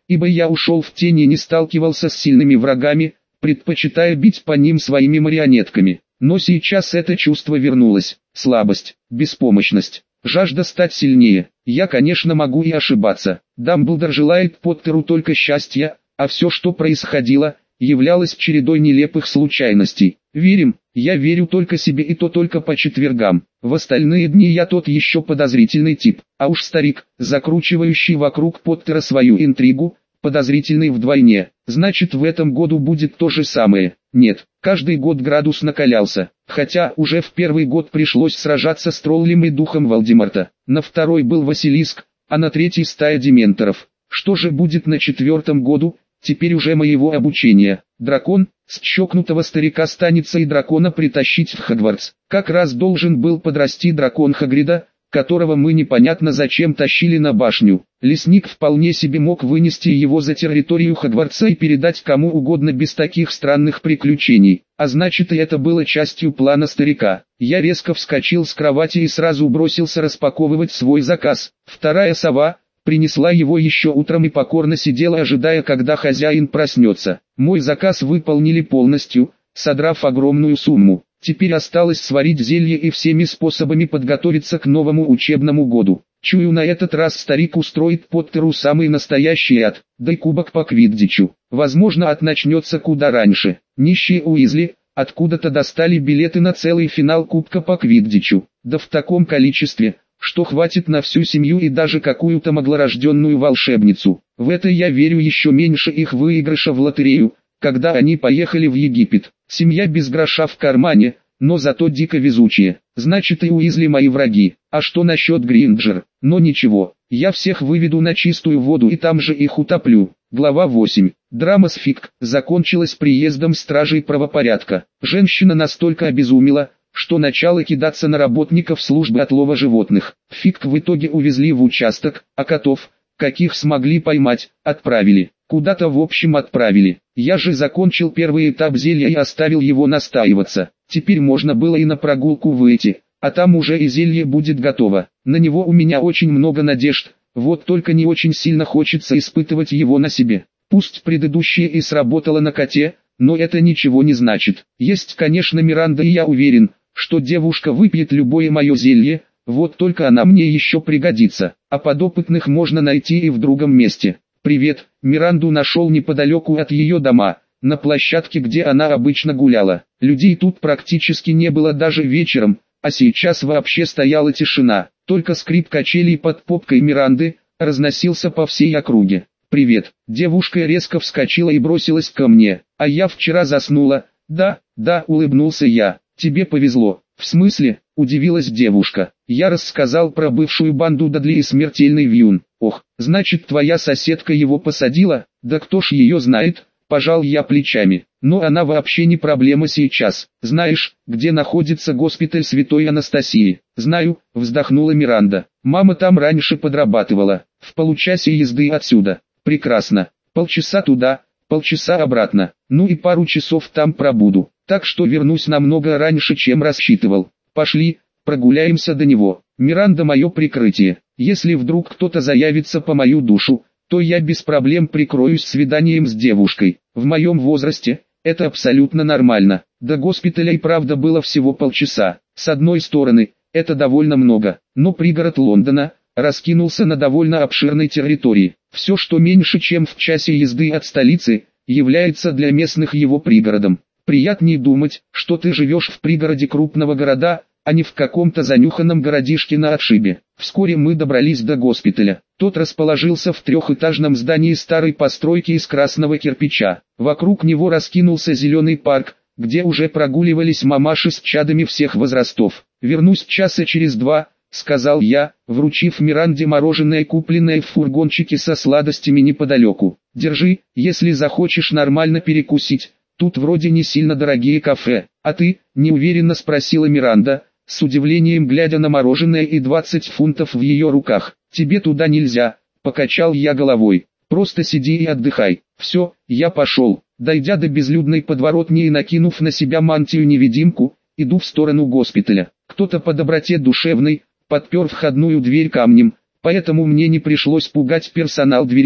ибо я ушел в тень и не сталкивался с сильными врагами, предпочитая бить по ним своими марионетками. Но сейчас это чувство вернулось. Слабость, беспомощность, жажда стать сильнее. Я, конечно, могу и ошибаться. Дамблдор желает Поттеру только счастья, а все, что происходило, являлось чередой нелепых случайностей. Верим, я верю только себе, и то только по четвергам. В остальные дни я тот еще подозрительный тип. А уж старик, закручивающий вокруг Поттера свою интригу, подозрительный вдвойне. Значит, в этом году будет то же самое. Нет, каждый год градус накалялся. Хотя уже в первый год пришлось сражаться с троллем и духом Волдеморта. На второй был Василиск, а на третий стая дементоров. Что же будет на четвертом году, теперь уже моего обучения? Дракон, с чокнутого старика станется и дракона притащить в Хогвартс. Как раз должен был подрасти дракон Хагрида, которого мы непонятно зачем тащили на башню. Лесник вполне себе мог вынести его за территорию Хогвартса и передать кому угодно без таких странных приключений. А значит, и это было частью плана старика. Я резко вскочил с кровати и сразу бросился распаковывать свой заказ. Вторая сова принесла его еще утром и покорно сидела, ожидая, когда хозяин проснется. Мой заказ выполнили полностью, содрав огромную сумму. Теперь осталось сварить зелье и всеми способами подготовиться к новому учебному году. Чую, на этот раз старик устроит Поттеру самый настоящий ад, да и кубок по квиддичу. Возможно, ад начнется куда раньше. Нищие Уизли откуда-то достали билеты на целый финал кубка по квиддичу. Да в таком количестве, что хватит на всю семью и даже какую-то моглорожденную волшебницу. В это я верю еще меньше их выигрыша в лотерею, когда они поехали в Египет. Семья без гроша в кармане, но зато дико везучие. Значит, и Уизли мои враги. А что насчет Гринджер? Но ничего, я всех выведу на чистую воду и там же их утоплю. Глава 8. Драма с Фиг закончилась приездом стражей правопорядка. Женщина настолько обезумела, что начала кидаться на работников службы отлова животных. Фиг в итоге увезли в участок, а котов, каких смогли поймать, отправили. Куда-то в общем отправили. Я же закончил первый этап зелья и оставил его настаиваться. Теперь можно было и на прогулку выйти, а там уже и зелье будет готово. На него у меня очень много надежд, вот только не очень сильно хочется испытывать его на себе. Пусть предыдущее и сработало на коте, но это ничего не значит. Есть, конечно, Миранда, и я уверен, что девушка выпьет любое мое зелье, вот только она мне еще пригодится. А подопытных можно найти и в другом месте. Привет, Миранду нашел неподалеку от ее дома, на площадке, где она обычно гуляла. Людей тут практически не было даже вечером, а сейчас вообще стояла тишина. Только скрип качелей под попкой Миранды разносился по всей округе. «Привет!» Девушка резко вскочила и бросилась ко мне. «А я вчера заснула». «Да, улыбнулся я. «Тебе повезло». «В смысле?» – удивилась девушка. Я рассказал про бывшую банду Дадли и смертельный вьюн. «Ох, значит, твоя соседка его посадила? Да кто ж ее знает?» – пожал я плечами. «Но она вообще не проблема сейчас. Знаешь, где находится госпиталь Святой Анастасии?» «Знаю», – вздохнула Миранда. «Мама там раньше подрабатывала. В получасе езды отсюда». «Прекрасно. Полчаса туда, полчаса обратно. Ну и пару часов там пробуду. Так что вернусь намного раньше, чем рассчитывал. Пошли, прогуляемся до него. Миранда мое прикрытие. Если вдруг кто-то заявится по мою душу, то я без проблем прикроюсь свиданием с девушкой. В моем возрасте это абсолютно нормально. До госпиталя и правда было всего полчаса. С одной стороны, это довольно много, но пригород Лондона раскинулся на довольно обширной территории. Все, что меньше, чем в часе езды от столицы, является для местных его пригородом. Приятнее думать, что ты живешь в пригороде крупного города, а не в каком-то занюханном городишке на отшибе. Вскоре мы добрались до госпиталя. Тот расположился в трехэтажном здании старой постройки из красного кирпича. Вокруг него раскинулся зеленый парк, где уже прогуливались мамаши с чадами всех возрастов. «Вернусь часа через 2», — сказал я, вручив Миранде мороженое, купленное в фургончике со сладостями неподалеку. «Держи, если захочешь нормально перекусить. Тут вроде не сильно дорогие кафе». «А ты?» – неуверенно спросила Миранда, с удивлением глядя на мороженое и 20 фунтов в ее руках. «Тебе туда нельзя», – покачал я головой. «Просто сиди и отдыхай». «Все, я пошел». Дойдя до безлюдной подворотни и накинув на себя мантию-невидимку, иду в сторону госпиталя. Кто-то по доброте душевной подпер входную дверь камнем, поэтому мне не пришлось пугать персонал дверьми,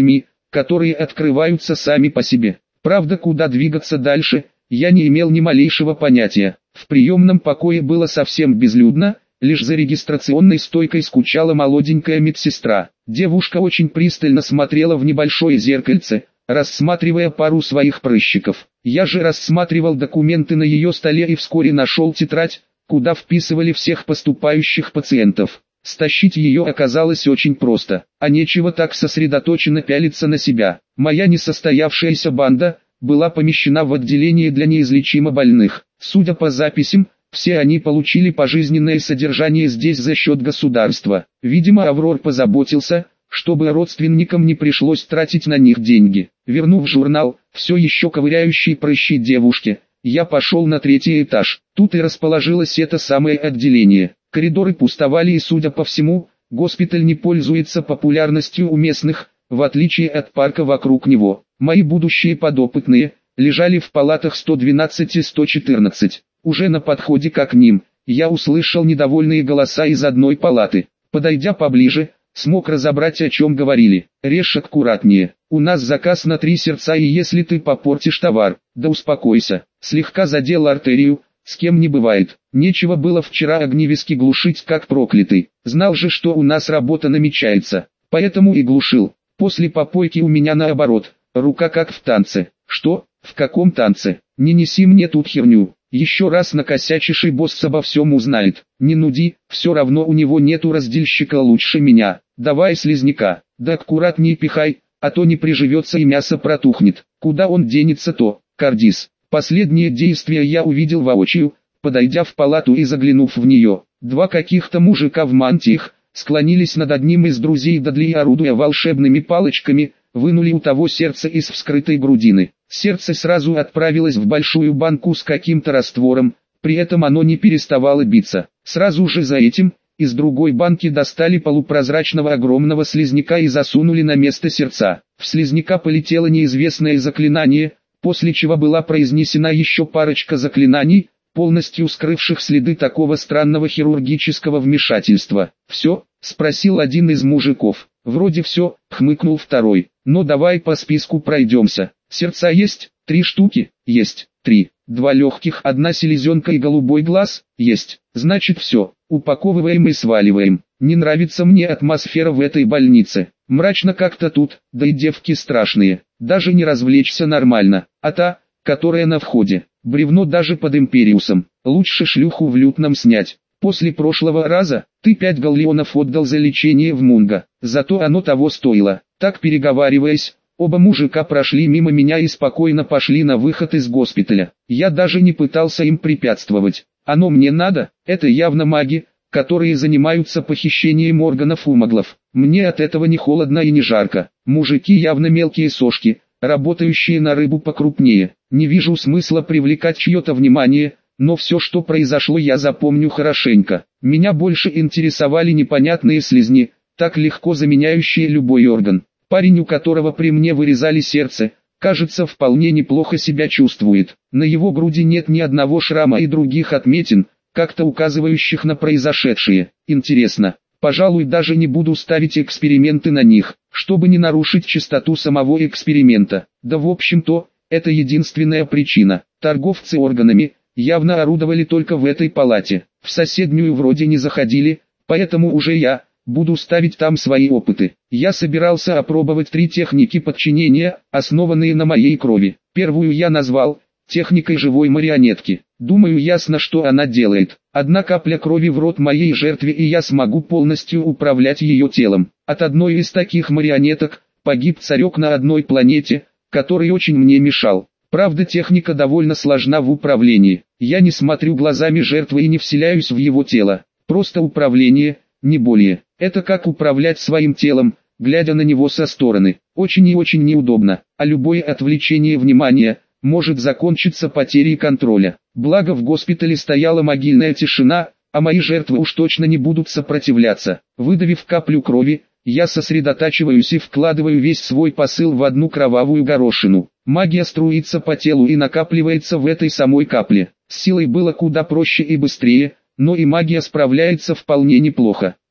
которые открываются сами по себе. Правда, куда двигаться дальше, я не имел ни малейшего понятия. В приемном покое было совсем безлюдно, лишь за регистрационной стойкой скучала молоденькая медсестра. Девушка очень пристально смотрела в небольшое зеркальце, рассматривая пару своих прыщиков. Я же рассматривал документы на ее столе и вскоре нашел тетрадь, куда вписывали всех поступающих пациентов. Стащить ее оказалось очень просто, а нечего так сосредоточенно пялиться на себя. Моя несостоявшаяся банда была помещена в отделение для неизлечимо больных. Судя по записям, все они получили пожизненное содержание здесь за счет государства. Видимо, Аврор позаботился, чтобы родственникам не пришлось тратить на них деньги. Вернув журнал, все еще ковыряющий прыщи девушке, я пошел на 3-й этаж. Тут и расположилось это самое отделение. Коридоры пустовали и, судя по всему, госпиталь не пользуется популярностью у местных, в отличие от парка вокруг него. Мои будущие подопытные лежали в палатах 112 и 114. Уже на подходе к ним, я услышал недовольные голоса из одной палаты. Подойдя поближе, смог разобрать, о чем говорили. «Режь аккуратнее. У нас заказ на 3 сердца, и если ты попортишь товар, да успокойся». Слегка задел артерию, с кем не бывает. Нечего было вчера огневиски глушить как проклятый. Знал же, что у нас работа намечается, поэтому и глушил. После попойки у меня наоборот, рука как в танце. Что? В каком танце? Не неси мне тут херню. Еще раз накосячишь, и босс обо всем узнает. Не нуди, все равно у него нету раздельщика лучше меня. Давай слизняка, да аккуратнее пихай, а то не приживется и мясо протухнет. Куда он денется-то, Кардис? Последнее действие я увидел воочию, подойдя в палату и заглянув в нее. 2 каких-то мужика в мантиях склонились над одним из друзей Дадли и, орудуя волшебными палочками, вынули у того сердце из вскрытой грудины. Сердце сразу отправилось в большую банку с каким-то раствором, при этом оно не переставало биться. Сразу же за этим, из другой банки достали полупрозрачного огромного слизняка и засунули на место сердца. В слизняка полетело неизвестное заклинание, после чего была произнесена еще парочка заклинаний, полностью скрывших следы такого странного хирургического вмешательства. «Все?» – спросил один из мужиков. «Вроде все», – хмыкнул второй. «Но давай по списку пройдемся. Сердца есть? 3 штуки? Есть. 3. 2 легких, 1 селезенка и голубой глаз? Есть. Значит все. Упаковываем и сваливаем. Не нравится мне атмосфера в этой больнице. Мрачно как-то тут, да и девки страшные. Даже не развлечься нормально. А та, которая на входе, бревно даже под Империусом. Лучше шлюху в лютном снять. После прошлого раза, ты 5 галлеонов отдал за лечение в Мунго. Зато оно того стоило». Так переговариваясь, оба мужика прошли мимо меня и спокойно пошли на выход из госпиталя. Я даже не пытался им препятствовать. Оно мне надо? Это явно маги, которые занимаются похищением органов у маглов. Мне от этого не холодно и не жарко. Мужики явно мелкие сошки, работающие на рыбу покрупнее. Не вижу смысла привлекать чье-то внимание, но все, что произошло, я запомню хорошенько. Меня больше интересовали непонятные слизни, так легко заменяющие любой орган. Парень, у которого при мне вырезали сердце, кажется, вполне неплохо себя чувствует. На его груди нет ни одного шрама и других отметин, как-то указывающих на произошедшее. Интересно, пожалуй, даже не буду ставить эксперименты на них, чтобы не нарушить чистоту самого эксперимента. Да в общем-то, это единственная причина. Торговцы органами явно орудовали только в этой палате. В соседнюю вроде не заходили, поэтому уже я буду ставить там свои опыты. Я собирался опробовать 3 техники подчинения, основанные на моей крови. Первую я назвал техникой живой марионетки. Думаю, ясно, что она делает. 1 капля крови в рот моей жертве, и я смогу полностью управлять ее телом. От одной из таких марионеток погиб царек на одной планете, который очень мне мешал. Правда, техника довольно сложна в управлении. Я не смотрю глазами жертвы и не вселяюсь в его тело. Просто управление, не более. Это как управлять своим телом, глядя на него со стороны. Очень и очень неудобно, а любое отвлечение внимания может закончиться потерей контроля. Благо в госпитале стояла могильная тишина, а мои жертвы уж точно не будут сопротивляться. Выдавив каплю крови, я сосредотачиваюсь и вкладываю весь свой посыл в одну кровавую горошину. Магия струится по телу и накапливается в этой самой капле. С силой было куда проще и быстрее, но и магия справляется вполне неплохо.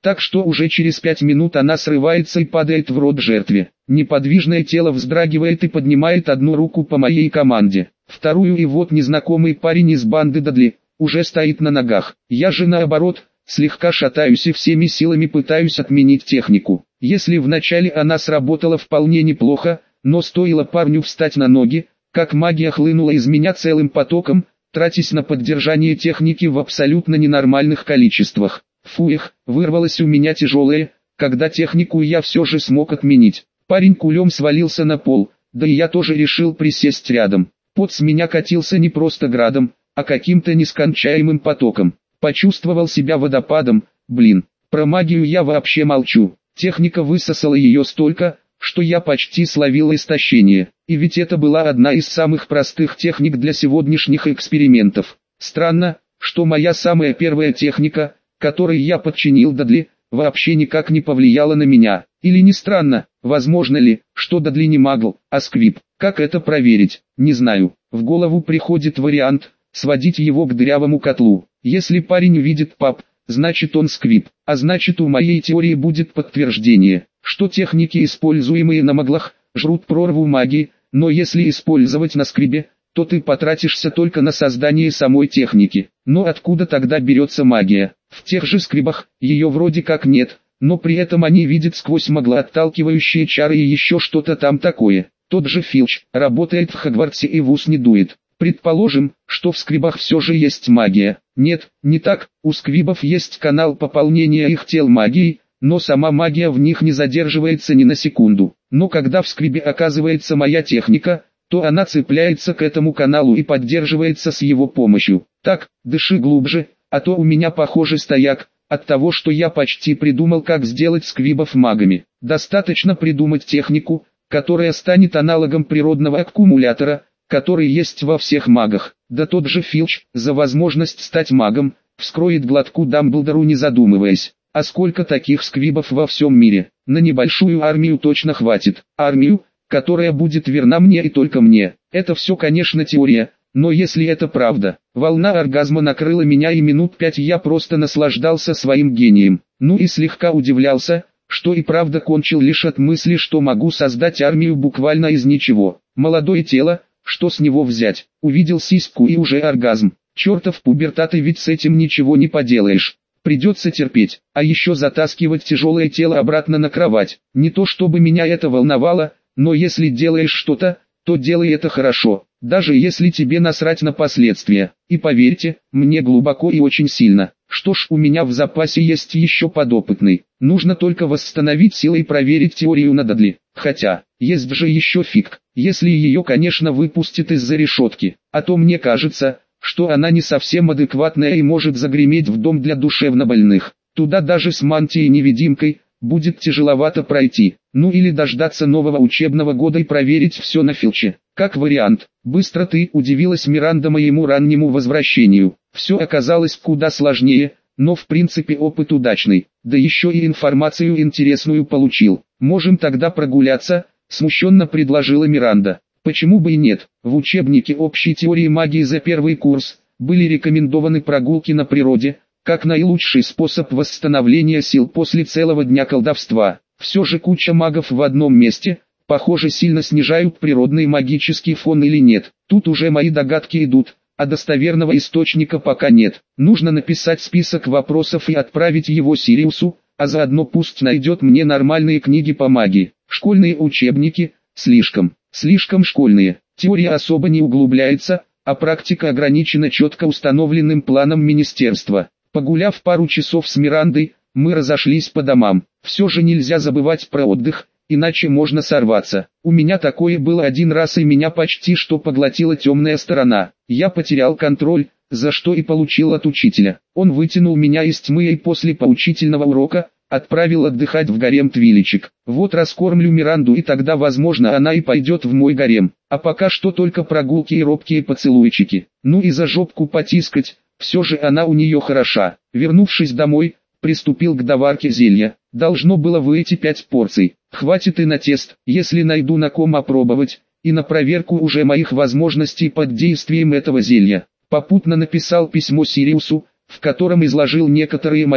так что уже через 5 минут она срывается и падает в рот жертве. Неподвижное тело вздрагивает и поднимает одну руку по моей команде, вторую, и вот незнакомый парень из банды Дадли уже стоит на ногах. Я же наоборот, слегка шатаюсь и всеми силами пытаюсь отменить технику. Если вначале она сработала вполне неплохо, но стоило парню встать на ноги, как магия хлынула из меня целым потоком, тратясь на поддержание техники в абсолютно ненормальных количествах. Фуэх, вырвалось у меня тяжелое, когда технику я все же смог отменить. Парень кулем свалился на пол, да и я тоже решил присесть рядом. Пот с меня катился не просто градом, а каким-то нескончаемым потоком. Почувствовал себя водопадом, про магию я вообще молчу. Техника высосала ее столько, что я почти словил истощение. И ведь это была одна из самых простых техник для сегодняшних экспериментов. Странно, что моя самая первая техника, которой я подчинил Дадли, вообще никак не повлияла на меня. Или не странно, возможно ли, что Дадли не магл, а сквиб? Как это проверить? Не знаю. В голову приходит вариант сводить его к дырявому котлу. Если парень увидит пап, значит он сквиб, а значит у моей теории будет подтверждение, что техники, используемые на маглах, жрут прорву магии, но если использовать на сквибе, то ты потратишься только на создание самой техники. Но откуда тогда берется магия? В тех же сквибах ее вроде как нет, но при этом они видят сквозь маглоотталкивающие чары и еще что-то там такое. Тот же Филч работает в Хогвартсе и в ус не дует. Предположим, что в сквибах все же есть магия. Нет, не так, у сквибов есть канал пополнения их тел магией, но сама магия в них не задерживается ни на секунду. Но когда в сквибе оказывается моя техника, то она цепляется к этому каналу и поддерживается с его помощью. Так, дыши глубже, а то у меня похоже стояк, от того, что я почти придумал, как сделать сквибов магами. Достаточно придумать технику, которая станет аналогом природного аккумулятора, который есть во всех магах. Да тот же Филч, за возможность стать магом, вскроет глотку Дамблдору не задумываясь. А сколько таких сквибов во всем мире? На небольшую армию точно хватит. Армию, которая будет верна мне и только мне. Это все, конечно, теория, но если это правда, волна оргазма накрыла меня и минут 5 я просто наслаждался своим гением. Ну и слегка удивлялся, что и правда кончил лишь от мысли, что могу создать армию буквально из ничего. Молодое тело, что с него взять? Увидел сиську и уже оргазм. Чертов пубертат, и ведь с этим ничего не поделаешь. Придется терпеть, а еще затаскивать тяжелое тело обратно на кровать. Не то чтобы меня это волновало, но если делаешь что-то, то делай это хорошо, даже если тебе насрать на последствия. И поверьте, мне глубоко и очень сильно. Что ж, у меня в запасе есть еще подопытный. Нужно только восстановить силы и проверить теорию на Дадли. Хотя, есть же еще фиг, если ее, конечно, выпустят из-за решетки. А то мне кажется, что она не совсем адекватная и может загреметь в дом для душевнобольных. Туда даже с мантией-невидимкой будет тяжеловато пройти. Ну или дождаться нового учебного года и проверить все на Филче. Как вариант. Быстро ты, удивилась Миранда моему раннему возвращению. Все оказалось куда сложнее, но в принципе опыт удачный. Да еще и информацию интересную получил. Можем тогда прогуляться, смущенно предложила Миранда. Почему бы и нет? В учебнике общей теории магии за первый курс были рекомендованы прогулки на природе, как наилучший способ восстановления сил после целого дня колдовства. Все же куча магов в одном месте, похоже, сильно снижают природный магический фон или нет. Тут уже мои догадки идут, а достоверного источника пока нет. Нужно написать список вопросов и отправить его Сириусу, а заодно пусть найдет мне нормальные книги по магии. Школьные учебники, слишком школьные. Теория особо не углубляется, а практика ограничена четко установленным планом министерства. Погуляв пару часов с Мирандой, мы разошлись по домам. Все же нельзя забывать про отдых, иначе можно сорваться. У меня такое было один раз и меня почти что поглотила темная сторона. Я потерял контроль, за что и получил от учителя. Он вытянул меня из тьмы и после поучительного урока отправил отдыхать в гарем Твиличек. Вот раскормлю Миранду, и тогда возможно она и пойдет в мой гарем. А пока что только прогулки и робкие поцелуйчики. Ну и за жопку потискать, все же она у нее хороша. Вернувшись домой, приступил к доварке зелья. Должно было выйти 5 порций. Хватит и на тест, если найду на ком опробовать, и на проверку уже моих возможностей под действием этого зелья. Попутно написал письмо Сириусу, в котором изложил некоторые мои,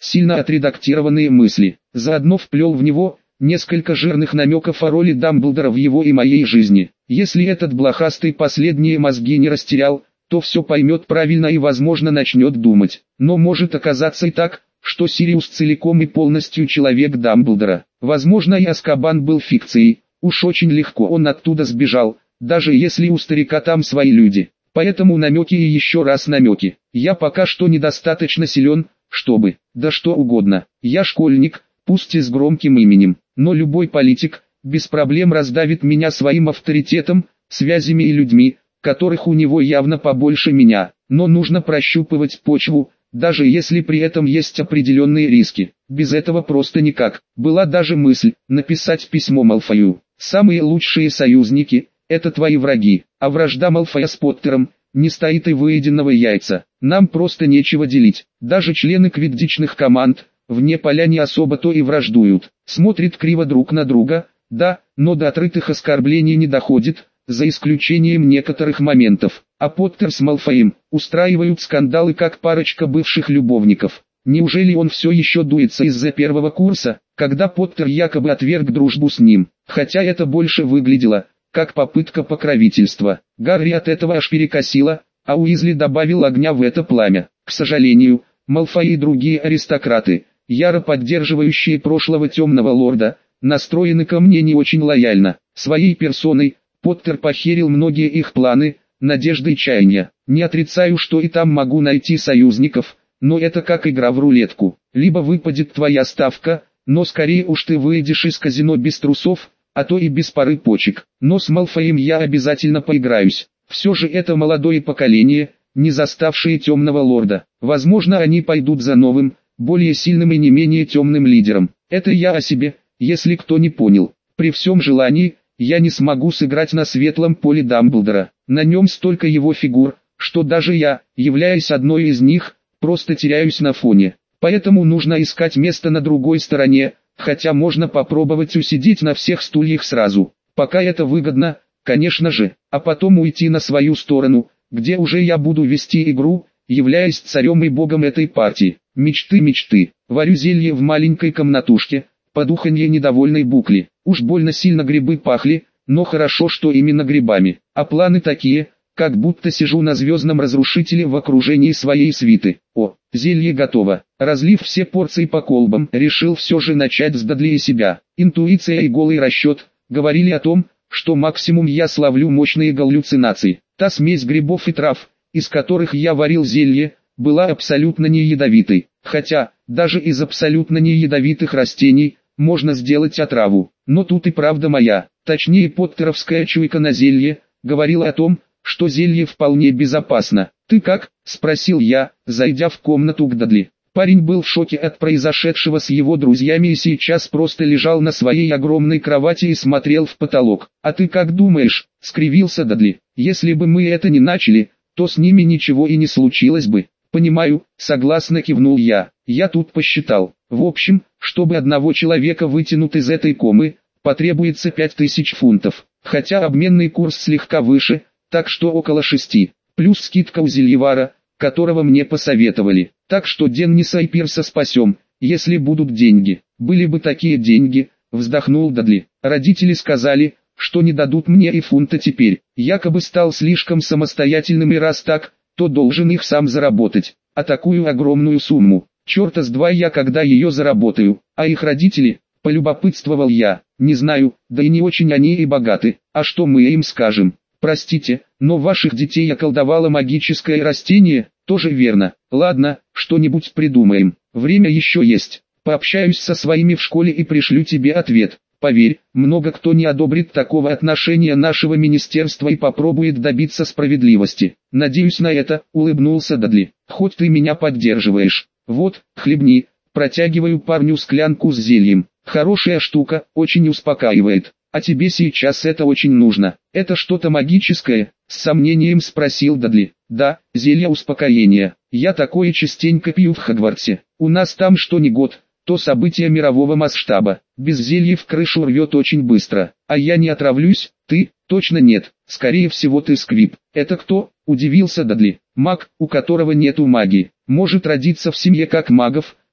сильно отредактированные мысли. Заодно вплел в него несколько жирных намеков о роли Дамблдора в его и моей жизни. Если этот блохастый последние мозги не растерял, то все поймет правильно и возможно начнет думать. Но может оказаться и так, что Сириус целиком и полностью человек Дамблдора. Возможно, и Азкабан был фикцией, уж очень легко он оттуда сбежал, даже если у старика там свои люди. Поэтому намеки и еще раз намеки. Я пока что недостаточно силен, чтобы, да что угодно. Я школьник, пусть и с громким именем, но любой политик без проблем раздавит меня своим авторитетом, связями и людьми, которых у него явно побольше меня. Но нужно прощупывать почву, даже если при этом есть определенные риски. Без этого просто никак. Была даже мысль написать письмо Малфою. Самые лучшие союзники – это твои враги, а вражда Малфоя с Поттером не стоит и выеденного яйца. Нам просто нечего делить. Даже члены квиддичных команд вне поля не особо-то и враждуют. Смотрят криво друг на друга, да, но до отрытых оскорблений не доходит, за исключением некоторых моментов. А Поттер с Малфоем устраивают скандалы как парочка бывших любовников. Неужели он все еще дуется из-за первого курса, когда Поттер якобы отверг дружбу с ним? Хотя это больше выглядело как попытка покровительства. Гарри от этого аж перекосило, а Уизли добавил огня в это пламя. К сожалению, Малфой и другие аристократы, яро поддерживающие прошлого темного лорда, настроены ко мне не очень лояльно. Своей персоной Поттер похерил многие их планы, надежды и чаяния. Не отрицаю, что и там могу найти союзников, но это как игра в рулетку. Либо выпадет твоя ставка, но скорее уж ты выйдешь из казино без трусов, а то и без пары почек. Но с Малфоем я обязательно поиграюсь. Все же это молодое поколение, не заставшее темного лорда. Возможно, они пойдут за новым, более сильным и не менее темным лидером. Это я о себе, если кто не понял. При всем желании, я не смогу сыграть на светлом поле Дамблдора. На нем столько его фигур, что даже я, являясь одной из них, просто теряюсь на фоне. Поэтому нужно искать место на другой стороне, хотя можно попробовать усидеть на всех стульях сразу. Пока это выгодно, конечно же, а потом уйти на свою сторону, где уже я буду вести игру, являясь царем и богом этой партии. Мечты. Варю зелье в маленькой комнатушке, под уханье недовольной Букли. Уж больно сильно грибы пахли, но хорошо, что именно грибами. А планы такие, как будто сижу на звездном разрушителе в окружении своей свиты. О, зелье готово. Разлив все порции по колбам, решил все же начать с Дадли и себя. Интуиция и голый расчет говорили о том, что максимум я словлю мощные галлюцинации. Та смесь грибов и трав, из которых я варил зелье, была абсолютно не ядовитой. Хотя, даже из абсолютно не ядовитых растений, можно сделать отраву. Но тут и правда моя, точнее поттеровская чуйка на зелье, говорила о том, что зелье вполне безопасно. «Ты как?» – спросил я, зайдя в комнату к Дадли. Парень был в шоке от произошедшего с его друзьями и сейчас просто лежал на своей огромной кровати и смотрел в потолок. «А ты как думаешь?» – скривился Дадли. «Если бы мы это не начали, то с ними ничего и не случилось бы». «Понимаю», – согласно кивнул я. «Я тут посчитал. В общем, чтобы одного человека вытянуть из этой комы, потребуется 5000 фунтов. Хотя обменный курс слегка выше, так что около 6. Плюс скидка у зельевара, которого мне посоветовали. Так что Денниса и Пирса спасем, если будут деньги». «Были бы такие деньги», – вздохнул Дадли. «Родители сказали, что не дадут мне и фунта теперь. Якобы стал слишком самостоятельным и раз так, то должен их сам заработать. А такую огромную сумму, черта с два я когда ее заработаю. А их родители?» – полюбопытствовал я. «Не знаю, да и не очень они и богаты. А что мы им скажем? Простите, но ваших детей околдовало магическое растение?» «Тоже верно. Ладно, что-нибудь придумаем. Время еще есть. Пообщаюсь со своими в школе и пришлю тебе ответ. Поверь, много кто не одобрит такого отношения нашего министерства и попробует добиться справедливости. Надеюсь на это», — улыбнулся Дадли. «Хоть ты меня поддерживаешь. Вот, хлебни». Протягиваю парню склянку с зельем. «Хорошая штука, очень успокаивает. А тебе сейчас это очень нужно». «Это что-то магическое?» — с сомнением спросил Дадли. «Да, зелье успокоения. Я такое частенько пью в Хогвартсе. У нас там что ни год, то событие мирового масштаба. Без зелья в крышу рвет очень быстро. А я не отравлюсь?» «Ты? Точно нет. Скорее всего ты Сквиб». «Это кто?» — удивился Дадли. «Маг, у которого нету магии. Может родиться в семье как магов,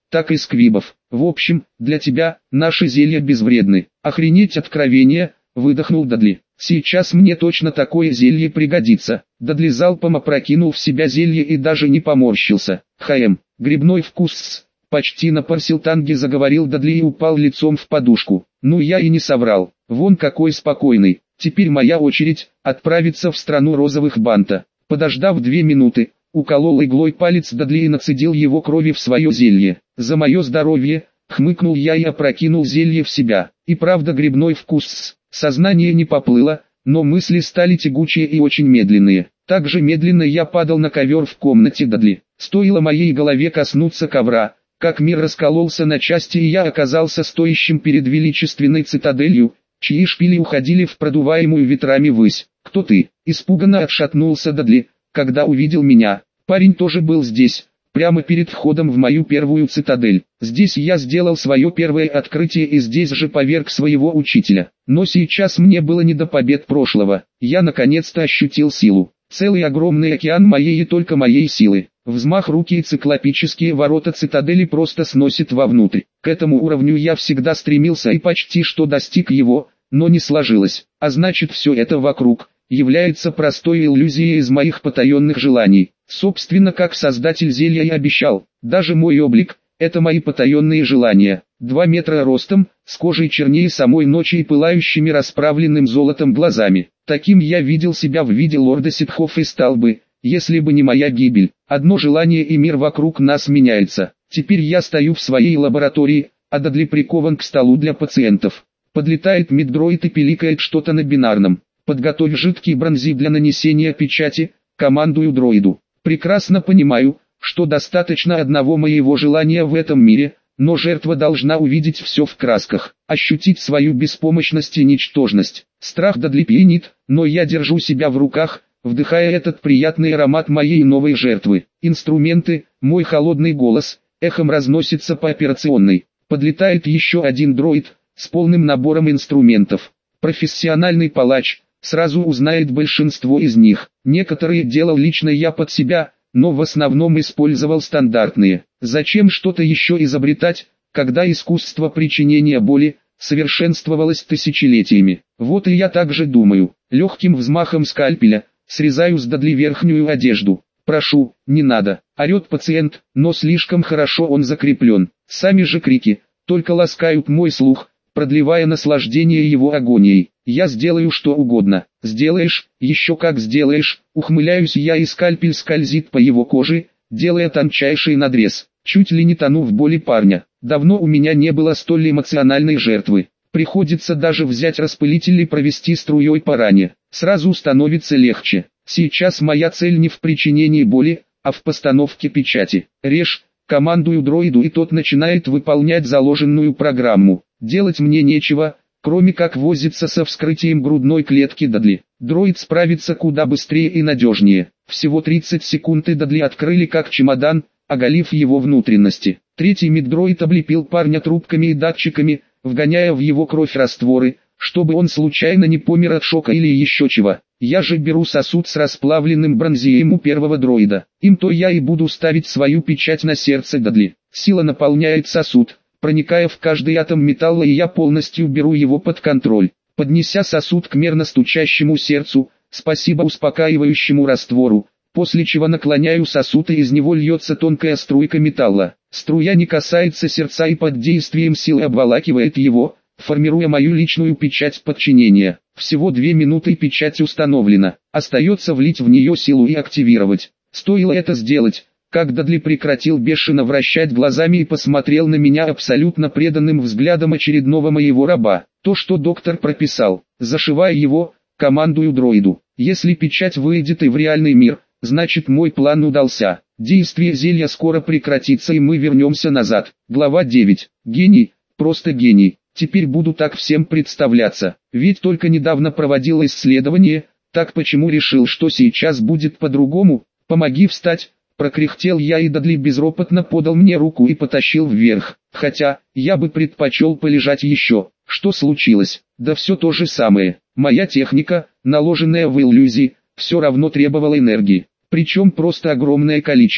так и сквибов. В общем, для тебя наши зелья безвредны. Охренеть откровение, выдохнул Дадли. Сейчас мне точно такое зелье пригодится. Дадли залпом опрокинул в себя зелье и даже не поморщился. Грибной вкус. Почти на парсилтанге заговорил Дадли и упал лицом в подушку. Ну я и не соврал. Вон какой спокойный. Теперь моя очередь отправиться в страну розовых банта. Подождав 2 минуты, уколол иглой палец Дадли и нацедил его крови в свое зелье. За мое здоровье, хмыкнул я и опрокинул зелье в себя. И правда грибной вкус. Сознание не поплыло, но мысли стали тягучие и очень медленные. Так же медленно я падал на ковер в комнате Дадли. Стоило моей голове коснуться ковра, как мир раскололся на части и я оказался стоящим перед величественной цитаделью, чьи шпили уходили в продуваемую ветрами ввысь. «Кто ты?» – испуганно отшатнулся Дадли, когда увидел меня. Парень тоже был здесь, прямо перед входом в мою первую цитадель. Здесь я сделал свое первое открытие и здесь же поверг своего учителя. Но сейчас мне было не до побед прошлого. Я наконец-то ощутил силу. Целый огромный океан моей и только моей силы. Взмах руки и циклопические ворота цитадели просто сносит вовнутрь. К этому уровню я всегда стремился и почти что достиг его, но не сложилось. А значит все это вокруг является простой иллюзией из моих потаенных желаний. Собственно, как создатель зелья и обещал, даже мой облик – это мои потаенные желания. 2 метра ростом, с кожей чернее самой ночи и пылающими расправленным золотом глазами. Таким я видел себя в виде лорда ситхов и стал бы, если бы не моя гибель. Одно желание и мир вокруг нас меняется. Теперь я стою в своей лаборатории, а Дадли прикован к столу для пациентов. Подлетает меддроид и пиликает что-то на бинарном. Подготовь жидкий бронзит для нанесения печати, командую дроиду. Прекрасно понимаю, что достаточно одного моего желания в этом мире, но жертва должна увидеть все в красках, ощутить свою беспомощность и ничтожность. Страх Дадли пьянит, но я держу себя в руках, вдыхая этот приятный аромат моей новой жертвы. Инструменты, мой холодный голос, эхом разносится по операционной. Подлетает еще один дроид, с полным набором инструментов. Профессиональный палач, сразу узнает большинство из них. Некоторые делал лично я под себя, но в основном использовал стандартные. Зачем что-то еще изобретать, когда искусство причинения боли совершенствовалось тысячелетиями? Вот и я также думаю. Легким взмахом скальпеля срезаю с Дадли верхнюю одежду. «Прошу, не надо», — орет пациент, но слишком хорошо он закреплен. Сами же крики только ласкают мой слух, продлевая наслаждение его агонией. «Я сделаю что угодно». «Сделаешь, еще как сделаешь», ухмыляюсь я и скальпель скользит по его коже, делая тончайший надрез. Чуть ли не тону в боли парня. Давно у меня не было столь эмоциональной жертвы. Приходится даже взять распылитель и провести струей по ране. Сразу становится легче. Сейчас моя цель не в причинении боли, а в постановке печати. «Режь», командую дроиду и тот начинает выполнять заложенную программу. Делать мне нечего, кроме как возиться со вскрытием грудной клетки Дадли. Дроид справится куда быстрее и надежнее. Всего 30 секунд и Дадли открыли как чемодан, оголив его внутренности. Третий меддроид облепил парня трубками и датчиками, вгоняя в его кровь растворы, чтобы он случайно не помер от шока или еще чего. Я же беру сосуд с расплавленным бронзием у первого дроида. Им-то я и буду ставить свою печать на сердце Дадли. Сила наполняет сосуд, проникая в каждый атом металла, и я полностью беру его под контроль. Поднеся сосуд к мерно стучащему сердцу, спасибо успокаивающему раствору, после чего наклоняю сосуд и из него льется тонкая струйка металла. Струя не касается сердца и под действием силы обволакивает его, формируя мою личную печать подчинения. Всего 2 минуты и печать установлена. Остается влить в нее силу и активировать. Стоило это сделать, как Дадли прекратил бешено вращать глазами и посмотрел на меня абсолютно преданным взглядом очередного моего раба. То, что доктор прописал, зашивая его, командую дроиду. Если печать выйдет и в реальный мир, значит мой план удался. Действие зелья скоро прекратится и мы вернемся назад. Глава 9. Гений, просто гений. Теперь буду так всем представляться. Ведь только недавно проводил исследование, так почему решил, что сейчас будет по-другому? Помоги встать. Прокряхтел я, и Дадли безропотно подал мне руку и потащил вверх. Хотя, я бы предпочел полежать еще. Что случилось? Да все то же самое. Моя техника, наложенная в иллюзии, все равно требовала энергии. Причем просто огромное количество.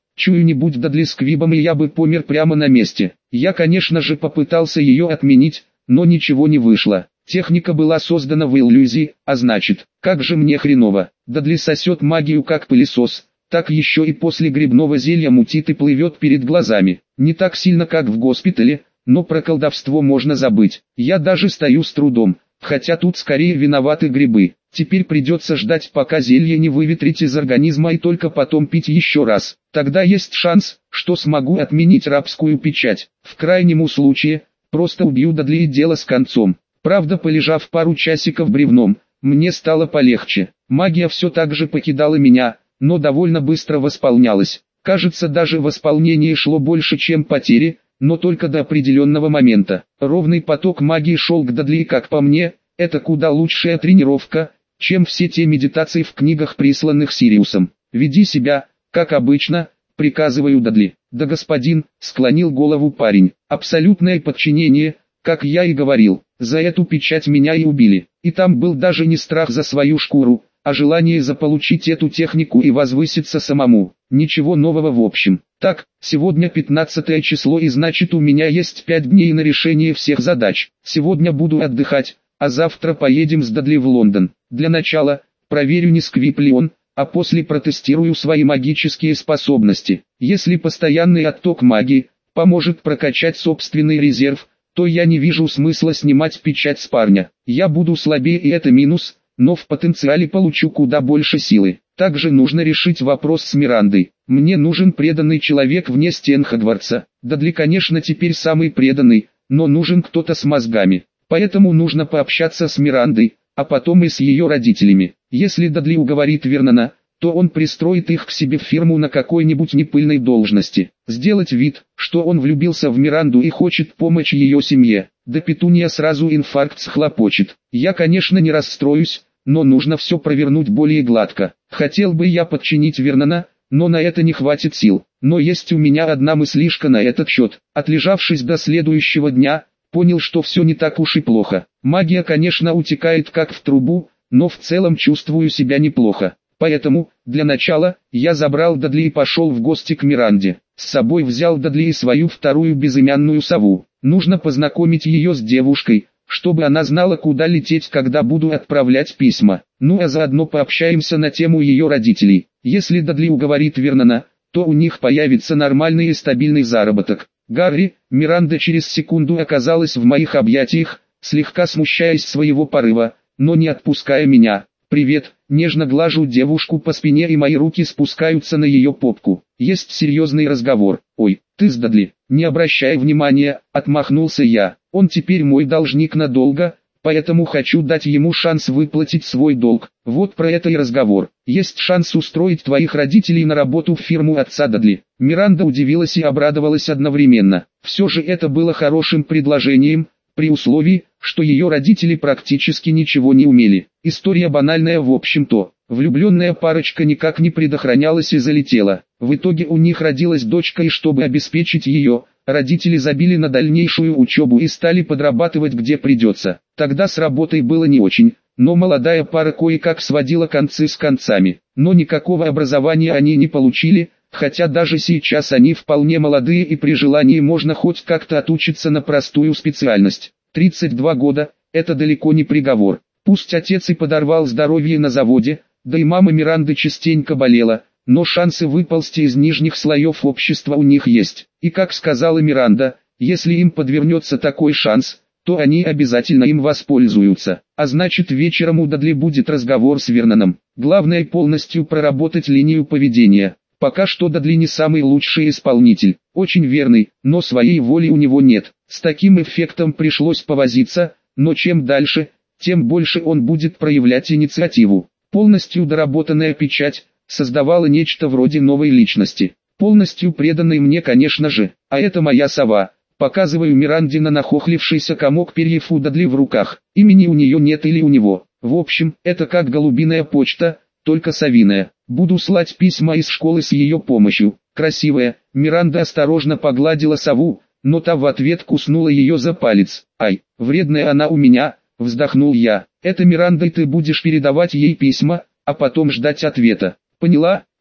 Чую, не будь Дадли Сквибом, и я бы помер прямо на месте. Я, конечно же, попытался ее отменить, но ничего не вышло. Техника была создана в иллюзии, а значит, как же мне хреново. Дадли сосет магию как пылесос, так еще и после грибного зелья мутит и плывет перед глазами. Не так сильно, как в госпитале, но про колдовство можно забыть. Я даже стою с трудом, хотя тут скорее виноваты грибы. Теперь придется ждать, пока зелье не выветрить из организма, и только потом пить еще раз. Тогда есть шанс, что смогу отменить рабскую печать. В крайнем случае, просто убью Дадли и дело с концом. Правда, полежав пару часиков бревном, мне стало полегче. Магия все так же покидала меня, но довольно быстро восполнялась. Кажется, даже восполнение шло больше, чем потери, но только до определенного момента. Ровный поток магии шел к Дадли, и, как по мне, это куда лучшая тренировка, чем все те медитации в книгах, присланных Сириусом. «Веди себя, как обычно», — приказываю Дадли. «Да, господин», — склонил голову парень. «Абсолютное подчинение, как я и говорил. За эту печать меня и убили. И там был даже не страх за свою шкуру, а желание заполучить эту технику и возвыситься самому. Ничего нового в общем. Так, сегодня 15 число, и значит, у меня есть 5 дней на решение всех задач. Сегодня буду отдыхать, а завтра поедем с Дадли в Лондон. Для начала, проверю, не сквип ли он, а после протестирую свои магические способности. Если постоянный отток магии поможет прокачать собственный резерв, то я не вижу смысла снимать печать с парня. Я буду слабее, и это минус, но в потенциале получу куда больше силы. Также нужно решить вопрос с Мирандой. Мне нужен преданный человек вне стен Хогвартса. Дадли, конечно, теперь самый преданный, но нужен кто-то с мозгами. Поэтому нужно пообщаться с Мирандой, а потом и с ее родителями. Если Дадли уговорит Вернона, то он пристроит их к себе в фирму на какой-нибудь непыльной должности. Сделать вид, что он влюбился в Миранду и хочет помочь ее семье. Да Петуния сразу инфаркт схлопочет. Я, конечно, не расстроюсь, но нужно все провернуть более гладко. Хотел бы я подчинить Вернона, но на это не хватит сил. Но есть у меня одна мыслишка на этот счет. Отлежавшись до следующего дня, понял, что все не так уж и плохо. Магия, конечно, утекает как в трубу, но в целом чувствую себя неплохо. Поэтому, для начала, я забрал Дадли и пошел в гости к Миранде. С собой взял Дадли и свою вторую безымянную сову. Нужно познакомить ее с девушкой, чтобы она знала, куда лететь, когда буду отправлять письма. Ну а заодно пообщаемся на тему ее родителей. Если Дадли уговорит Вернона, то у них появится нормальный и стабильный заработок. Гарри, Миранда через секунду оказалась в моих объятиях, слегка смущаясь своего порыва, но не отпуская меня. «Привет», нежно глажу девушку по спине, и мои руки спускаются на ее попку. Есть серьезный разговор. «Ой, ты с Дадли?» «Не обращай внимания», отмахнулся я. «Он теперь мой должник надолго, поэтому хочу дать ему шанс выплатить свой долг. Вот про это и разговор. Есть шанс устроить твоих родителей на работу в фирму отца Дадли». Миранда удивилась и обрадовалась одновременно. Все же это было хорошим предложением, при условии, что ее родители практически ничего не умели. История банальная в общем-то. Влюбленная парочка никак не предохранялась и залетела. В итоге у них родилась дочка, и чтобы обеспечить ее, родители забили на дальнейшую учебу и стали подрабатывать где придется. Тогда с работой было не очень, но молодая пара кое-как сводила концы с концами. Но никакого образования они не получили, хотя даже сейчас они вполне молодые, и при желании можно хоть как-то отучиться на простую специальность. 32 года – это далеко не приговор. Пусть отец и подорвал здоровье на заводе, да и мама Миранды частенько болела, но шансы выползти из нижних слоев общества у них есть. И как сказала Миранда, если им подвернется такой шанс, то они обязательно им воспользуются. А значит, вечером у Дадли будет разговор с Верноном. Главное полностью проработать линию поведения. Пока что Дадли не самый лучший исполнитель, очень верный, но своей воли у него нет. С таким эффектом пришлось повозиться, но чем дальше, тем больше он будет проявлять инициативу. Полностью доработанная печать создавала нечто вроде новой личности. Полностью преданной мне, конечно же, а это моя сова. Показываю Миранде на нахохлившийся комок перьев у Дадли в руках. Имени у нее нет или у него. В общем, это как голубиная почта, только совиная. Буду слать письма из школы с ее помощью. Красивая. Миранда осторожно погладила сову, но та в ответ куснула ее за палец. «Ай, вредная она у меня», вздохнул я. «Это Мирандой ты будешь передавать ей письма, а потом ждать ответа. Поняла, уху?»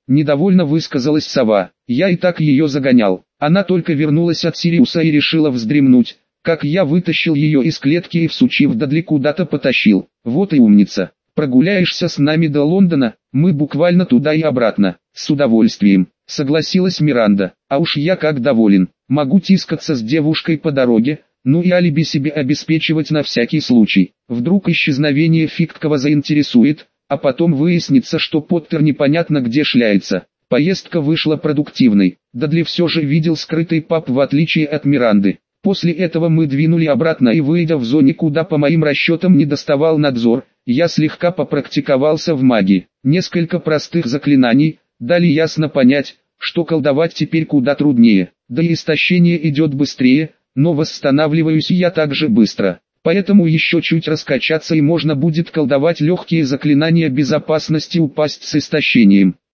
Недовольно высказалась сова. Я и так ее загонял. Она только вернулась от Сириуса и решила вздремнуть, как я вытащил ее из клетки и всучив Дадли куда-то потащил. Вот и умница. Прогуляешься с нами до Лондона? Мы буквально туда и обратно. С удовольствием, согласилась Миранда. А уж я как доволен. Могу тискаться с девушкой по дороге, ну и алиби себе обеспечивать на всякий случай. Вдруг исчезновение Фикткова заинтересует, а потом выяснится, что Поттер непонятно где шляется. Поездка вышла продуктивной. Дадли все же видел скрытый паб в отличие от Миранды. После этого мы двинули обратно и, выйдя в зоне, куда по моим расчетам не доставал надзор, я слегка попрактиковался в магии. Несколько простых заклинаний дали ясно понять, что колдовать теперь куда труднее. Да и истощение идет быстрее, но восстанавливаюсь я так же быстро. Поэтому еще чуть раскачаться и можно будет колдовать легкие заклинания безопасности упасть с истощением.